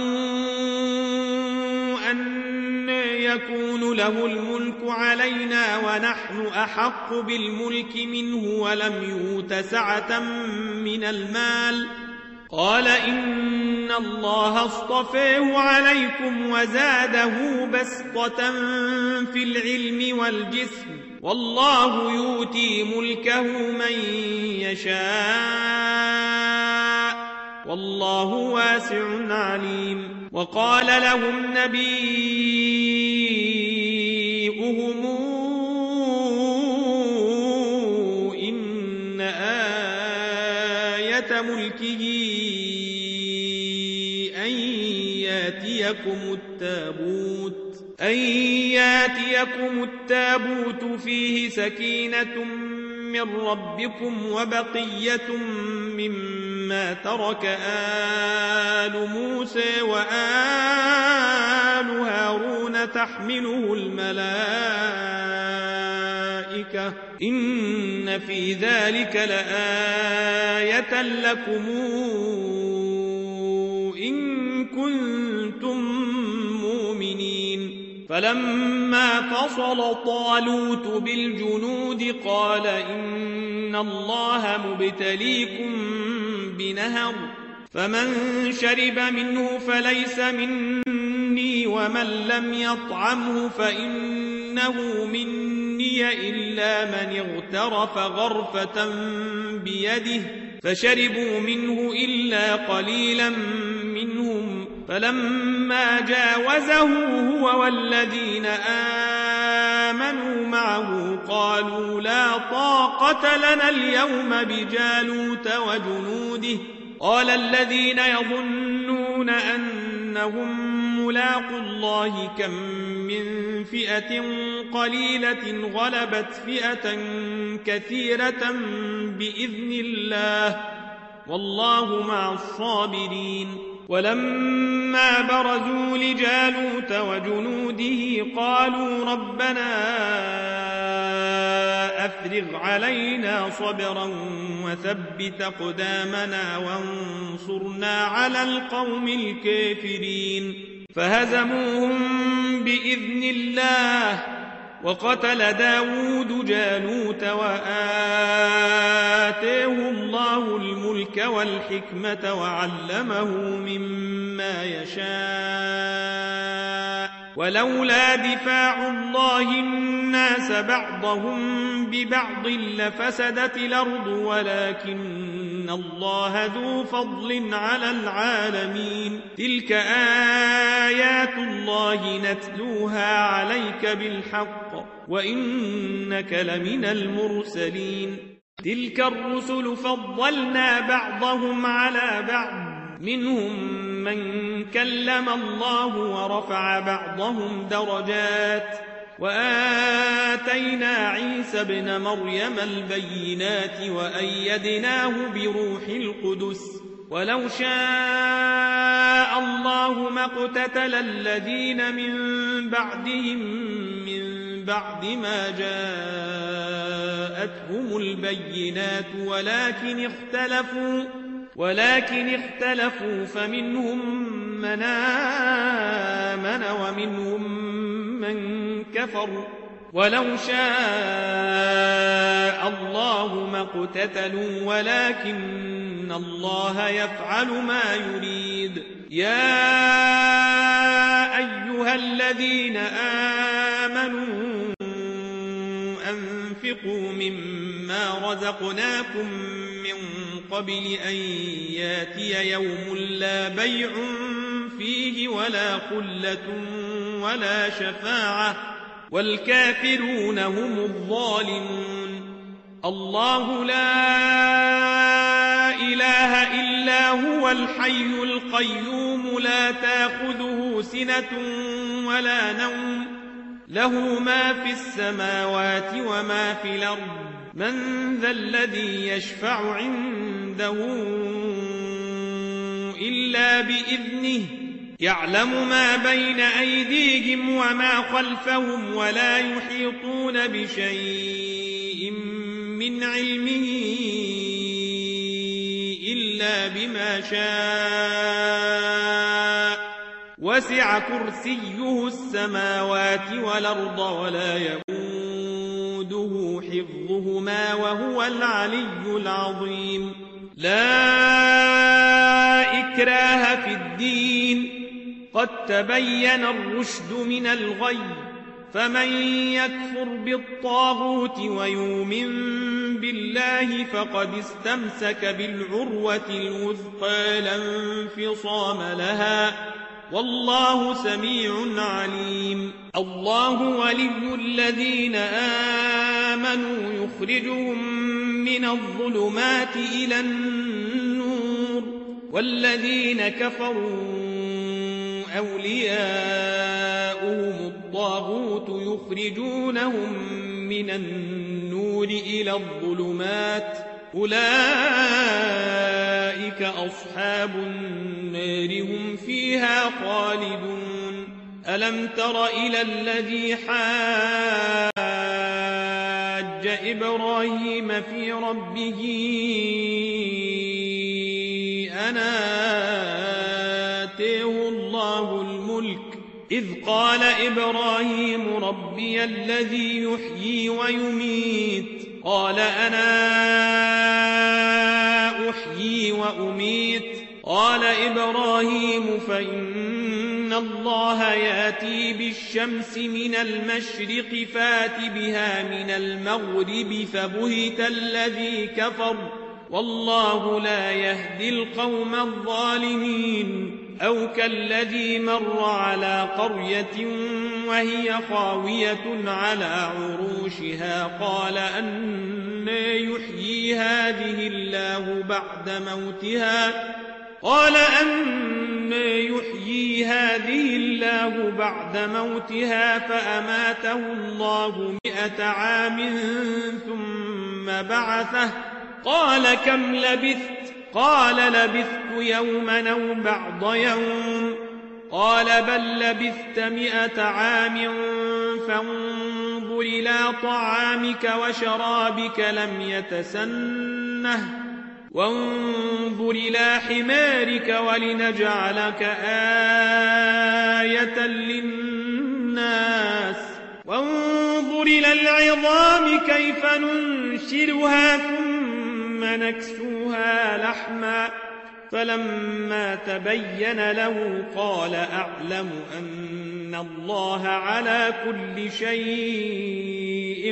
أن يكون له الملك علينا ونحن أحق بالملك منه ولم يؤت سعة من المال قال إن الله اصطفاه عليكم وزاده بسطة في العلم والجسم والله يؤتي ملكه من يشاء والله واسع عليم وقال لهم نبيهم إن آية ملكه أن ياتيكم التابوت فيه سكينة من ربكم وبقية مما ترك آل موسى وآل هارون تحمله الملائكة إن في ذلك لآية لكم إن كنتم مؤمنين فلما فصل طالوت بالجنود قال إن الله مبتليكم بنهر فمن شرب منه فليس مني ومن لم يطعمه فإنه مني إلا من اغترف غرفة بيده فشربوا منه إلا قليلا منهم فلما جاوزه هو والذين آمنوا معه قالوا لا طاقة لنا اليوم بجالوت وجنوده قال الذين يظنون أنهم ملاقوا الله كم من فئة قليلة غلبت فئة كثيرة بإذن الله والله مع الصابرين ولما برزوا لجالوت وجنوده قالوا ربنا أفرغ علينا صبرا وثبت أقدامنا وانصرنا على القوم الكافرين فهزموهم بإذن الله وقتل داود جالوت وآتاه الله الملك والحكمة وعلمه مما يشاء ولولا دفاع الله الناس بعضهم ببعض لفسدت الأرض ولكن الله ذو فضل على العالمين. تلك آيات الله نتلوها عليك بالحق وإنك لمن المرسلين. تلك الرسل فضلنا بعضهم على بعض منهم من كلم الله ورفع بعضهم درجات وآتينا عيسى ابن مريم البينات وأيدناه بروح القدس ولو شاء الله ما اقتتل الذين من بعدهم من بعد ما جاءتهم البينات ولكن اختلفوا فمنهم من آمن ومنهم من كفر ولو شاء الله ما اقتتلوا ولكن الله يفعل ما يريد. يا أيها الذين آمنوا أنفقوا مما رزقناكم من قبل أن ياتي يوم لا بيع فيه ولا خلة ولا شفاعة والكافرون هم الظالمون. الله لا إله إلا هو الحي القيوم لا تأخذه سنة ولا نوم له ما في السماوات وما في الأرض من ذا الذي يشفع عنده إلا بإذنه يعلم ما بين أيديهم وما خلفهم ولا يحيطون بشيء من علمه إلا بما شاء وسع كرسيه السماوات والأرض ولا يؤوده حفظهما وهو العلي العظيم. لا إكراه في الدين قد تبين الرشد من الغي فمن يكفر بالطاغوت ويؤمن بالله فقد استمسك بالعروة الوثقى لا انفصام لها والله سميع عليم. الله ولي الذين آمنوا يخرجهم من الظلمات إلى النور والذين كفروا أولياؤهم الطاغوت يخرجونهم من النور إلى الظلمات أولئك أصحاب النار هم فيها خالدون. ألم تر إلى الذي حاج إبراهيم في ربه أن آتيه الله الملك إذ قال إبراهيم ربي الذي يحيي ويميت قال أنا أحيي وأميت قال إبراهيم فإن الله يأتي بالشمس من المشرق فات بها من المغرب فبهت الذي كفر والله لا يهدي القوم الظالمين. أو كالذي مر على قرية وهي خاوية على عروشها قال أنى يحيي هذه الله بعد موتها فأماته الله 100 عام ثم بعثه قال كم لبثت قال لبثت يوما أو بعض يوم قال بل لبثت 100 عام فانظر إلى طعامك وشرابك لم يتسنه وانظر إلى حمارك ولنجعلك آية للناس وانظر إلى العظام كيف ننشرها ثم نكسوها لحما فلما تبين له قال أعلم أن الله على كل شيء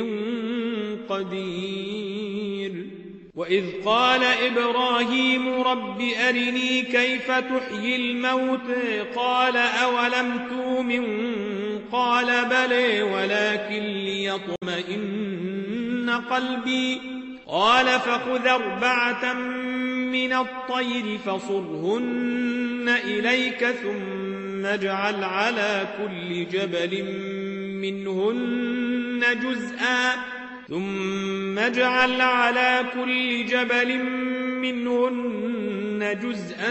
قدير. وإذ قال إبراهيم رب أرني كيف تحيي الموت قال أولم تؤمن قال بلى ولكن ليطمئن قلبي قال فخذ 4 من الطير فصرهن إليك ثم اجعل على كل جبل منهن جزءا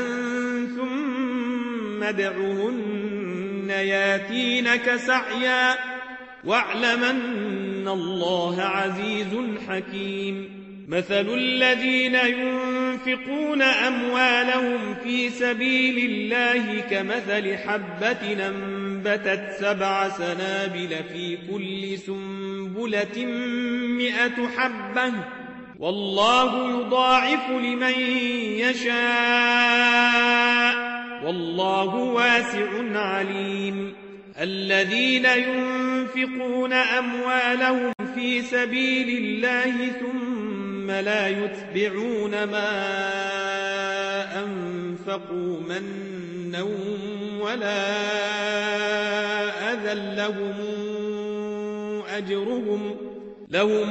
ثم ادعهن ياتينك سعيا واعلم أن الله عزيز حكيم. مثل الذين ينفقون أموالهم في سبيل الله كمثل حبة أنبتت 7 سنابل في كل سنبلة 100 حبة والله يضاعف لمن يشاء والله واسع عليم. الذين ينفقون أموالهم في سبيل الله ثم لا يتبعون ما أنفقوا منا ولا أذى لهم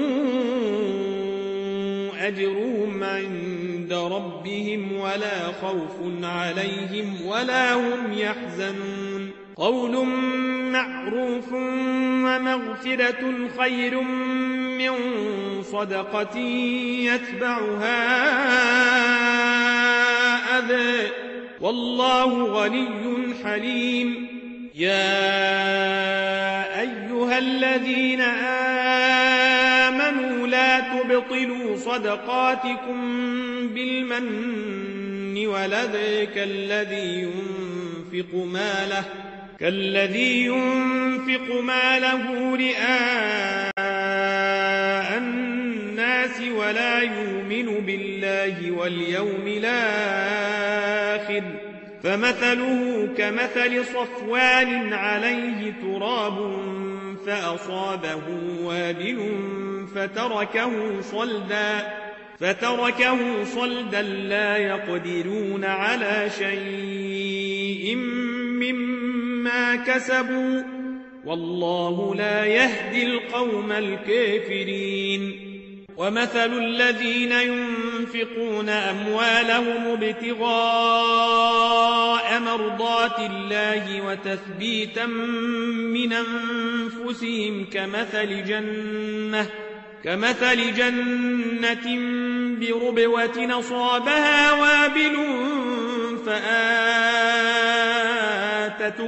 أجرهم عند ربهم ولا خوف عليهم ولا هم يحزنون. قول معروف ومغفرة خير من صدقة يتبعها أذى والله غني حليم. يا أيها الذين آمنوا لا تبطلوا صدقاتكم بالمن والأذى كالذي ينفق ماله رئاء الناس ولا يؤمن بالله واليوم الآخر فمثله كمثل صفوان عليه تراب فأصابه وابل فتركه صلدا لا يقدرون على شيء مما كسبوا والله لا يهدي القوم الكافرين. ومثل الذين ينفقون أموالهم ابتغاء مرضات الله وتثبيتا من أنفسهم كمثل جنة بربوة أصابها وابل فآتت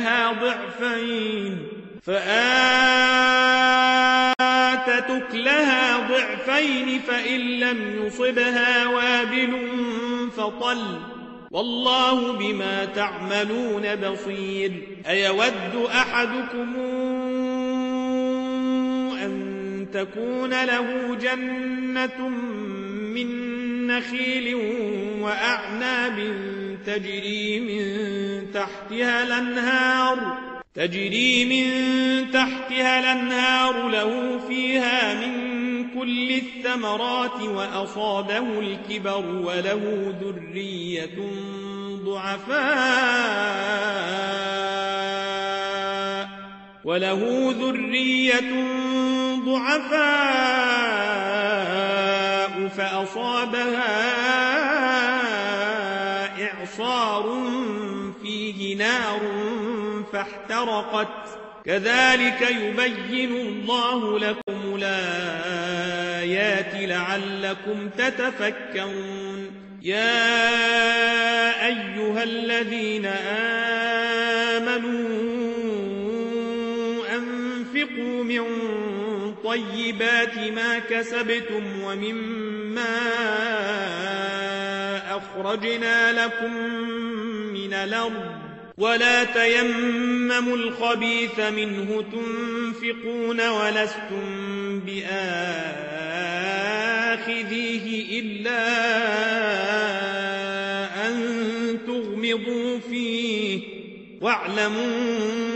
أكلها ضعفين فإن لم يصبها وابل فطل والله بما تعملون بصير. أيود أحدكم أن تكون له جنة من نخيل وأعناب تجري من تحتها الأنهار له فيها من كل الثمرات وأصابه الكبر وله ذرية ضعفاء فأصابها إعصار فيه نار فاحترقت كذلك يبين الله لكم الآيات لعلكم تتفكرون. يا أيها الذين آمنوا أنفقوا من طيبات ما كسبتم ومما أخرجنا لكم من الأرض ولا تيمموا الخبيث منه تنفقون ولستم بآخذيه إلا لتدحضوا فيه واعلموا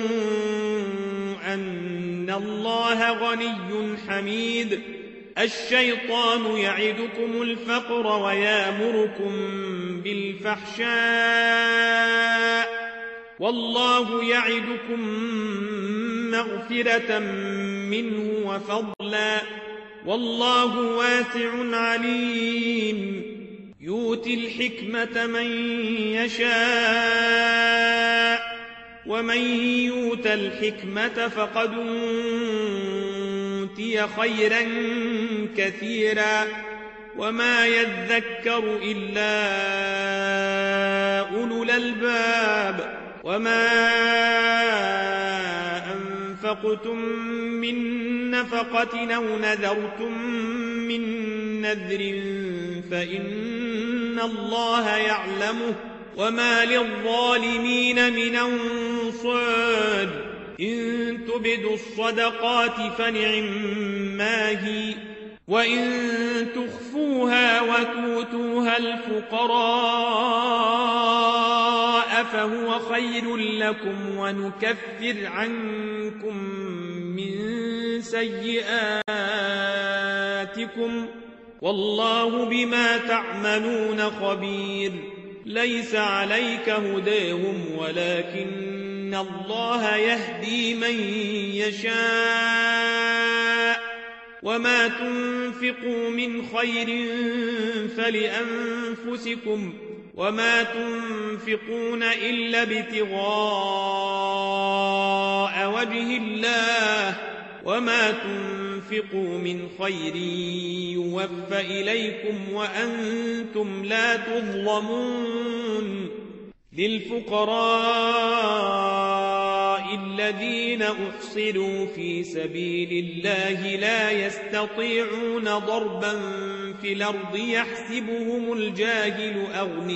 أن الله غني حميد. الشيطان يعدكم الفقر ويامركم بالفحشاء والله يعدكم مغفرة منه وفضلا والله واسع عليم. يؤتي الحكمة من يشاء ومن يؤت الحكمة فقد أوتي خيرا كثيرا وما يذكر إلا أولو الألباب. وما أنفقتم من نفقة أو نذرتم من نذر فإن الله يعلمه وما للظالمين من أنصار. إن تبدوا الصدقات فنعما هي وإن تخفوها وتؤتوها الفقراء فهو خير لكم ونكفر عنكم من سيئاتكم والله بما تعملون خبير. ليس عليك هداهم ولكن الله يهدي من يشاء وما تنفقوا من خير فلأنفسكم وما تنفقون إلا ابتغاء وجه الله وما تنفقوا من خير يوفى إليكم وأنتم لا تظلمون. للفقراء الذين أحصروا في سبيل الله لا يستطيعون ضربا في الأرض يحسبهم الجاهل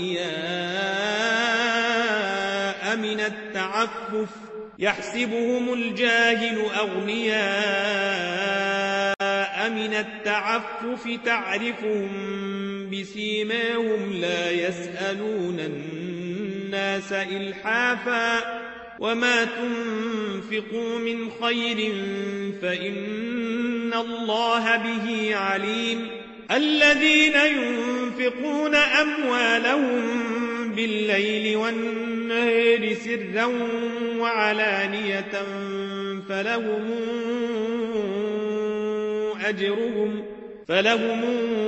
أغنياء من التعفف تعرفهم بسيماهم لا يسألون الناس إلحافا وما تنفقوا من خير فإن الله به عليم. الذين ينفقون أموالهم بالليل والنهار سرا وعلانية فلهم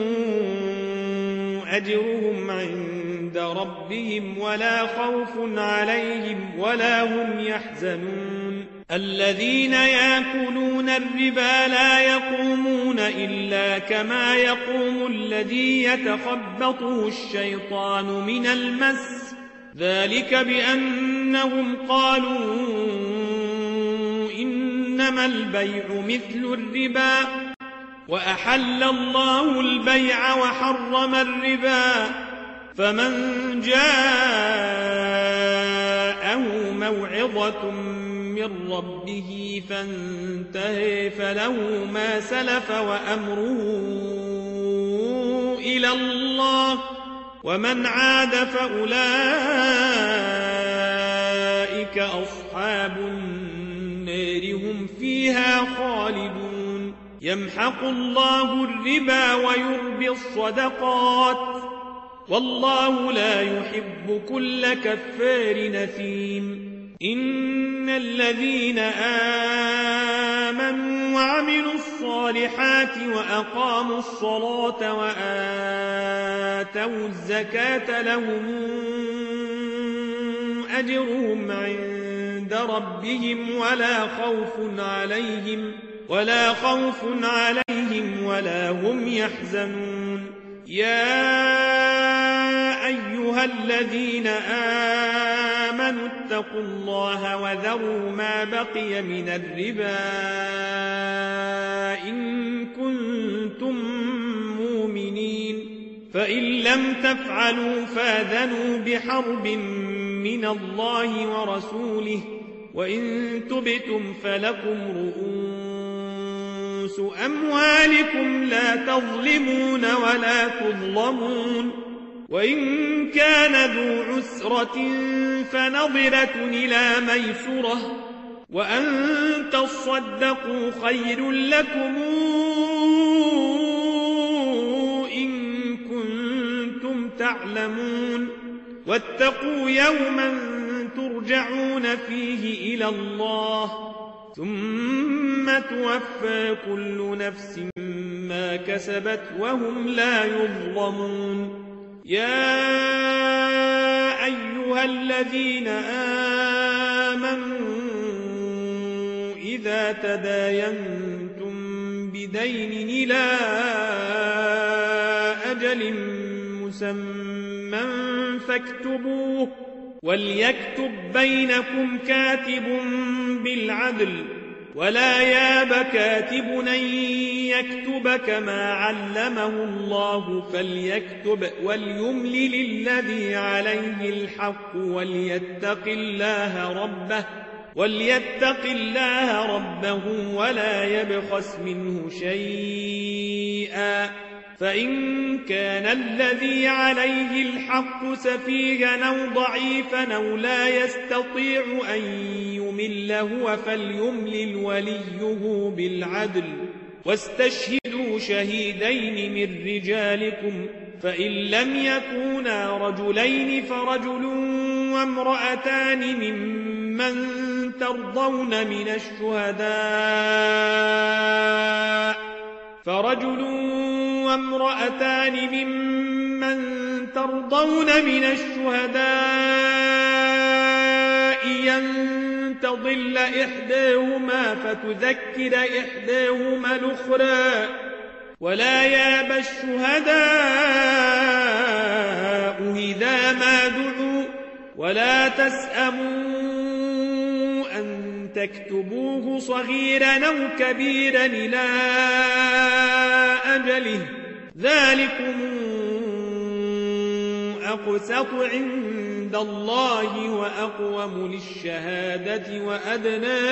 أجرهم عند ربهم ولا خوف عليهم ولا هم يحزنون. الذين يأكلون الربا لا يقومون إلا كما يقوم الذي يتخبطه الشيطان من المس ذلك بأنهم قالوا إنما البيع مثل الربا وأحل الله البيع وحرم الربا. فمن جاءه موعظة من ربه فانتهى فله ما سلف وأمره إلى الله ومن عاد فأولئك أصحاب النار هم فيها خالدون. يمحق الله الربا ويربي الصدقات والله لا يحب كل كفار نثيم. إن الذين آمنوا وعملوا الصالحات وأقاموا الصلاة وآتوا الزكاة لهم أجرهم عند ربهم ولا خوف عليهم ولا هم يحزنون. يا أيها الذين آمنوا اتقوا الله وذروا ما بقي من الربا إن كنتم مؤمنين فإن لم تفعلوا فاذنوا بحرب من الله ورسوله وإن تبتم فلكم رؤوس أموالكم لا تظلمون ولا تظلمون وإن كان ذو عسرة فنظرة إلى ميسرة وأن تصدقوا خير لكم إن كنتم تعلمون واتقوا يوما ترجعون فيه إلى الله ثم توفى كل نفس ما كسبت وهم لا يظلمون يا أيها الذين آمنوا إذا تداينتم بدين إلى أجل مسمى فاكتبوه وليكتب بينكم كاتب بالعدل ولا ياب كاتب أن يكتب كما علمه الله فليكتب وليملل الذي عليه الحق وليتق الله ربه ولا يبخس منه شيئا فإن كان الذي عليه الحق سفيها أو ضعيفا أو لا يستطيع أن يمل هو فليملل وليه بالعدل واستشهدوا شهيدين من رجالكم فإن لم يكونا رجلين فرجل وامرأتان ممن ترضون من الشهداء أن تضل إحداهما فتذكر إحداهما الأخرى ولا ياب الشهداء إذا ما دعوا ولا تسأموا أن تكتبوه صغيرا أو كبيرا إلى أجله ذلكم أقسط عند الله وأقوم للشهادة وأدنى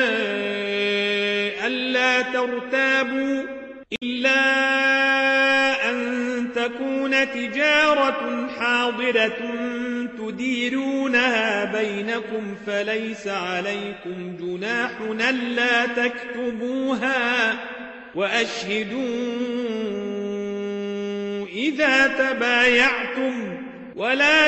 ألا ترتابوا إلا أن تكون تجارة حاضرة تديرونها بينكم فليس عليكم جناح ألا تكتبوها وأشهدوا إذا تبايعتم ولا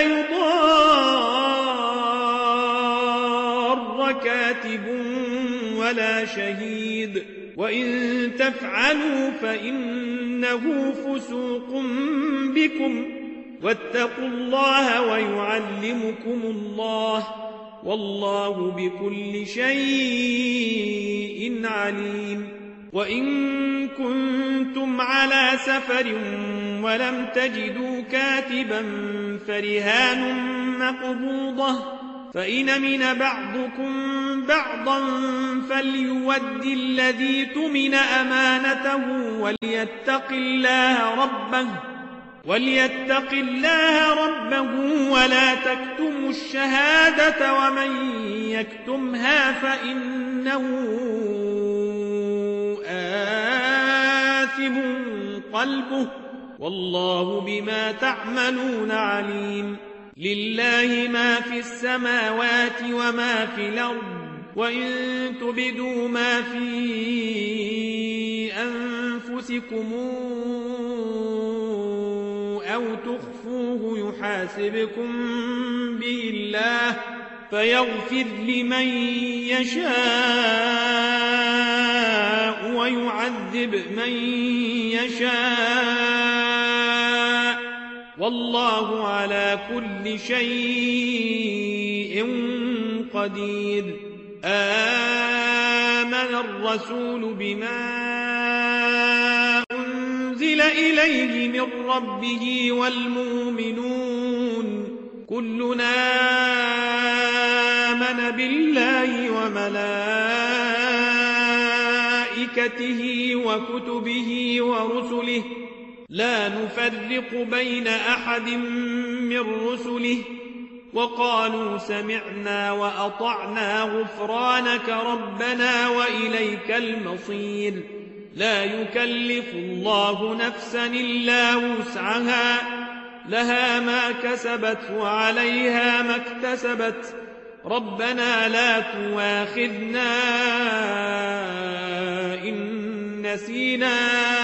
يضار كاتب ولا شهيد وإن تفعلوا فإنه فسوق بكم واتقوا الله ويعلمكم الله والله بكل شيء عليم وإن كنتم على سفر ولم تجدوا كاتبا فرهان مقبوضة فإن من بعضكم بعضا فليود الذي تمن أمانته وليتق الله ربه ولا تكتموا الشهادة ومن يكتمها فإنه آثم قلبه والله بما تعملون عليم لله ما في السماوات وما في الأرض وإن تبدوا ما في أنفسكم أو تخفوه يحاسبكم به الله فيغفر لمن يشاء ويعذب من يشاء والله على كل شيء قدير آمن الرسول بما أنزل إليه من ربه والمؤمنون كلنا آمن بالله وملائكته وكتبه ورسله لا نفرق بين أحد من رسله وقالوا سمعنا وأطعنا غفرانك ربنا وإليك المصير لا يكلف الله نفسا إلا وسعها لها ما كسبت وعليها ما اكتسبت ربنا لا تؤاخذنا إن نسينا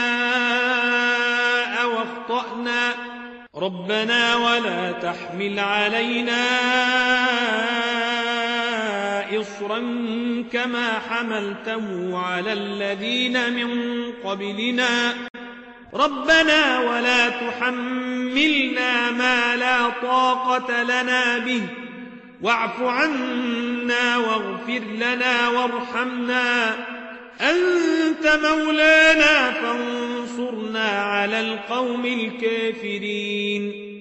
أو أخطأنا ربنا ولا تحمل علينا إصرا كما حملته على الذين من قبلنا ربنا ولا تحملنا ما لا طاقة لنا به واعف عنا واغفر لنا وارحمنا أنت مولانا فانصرنا على القوم الكافرين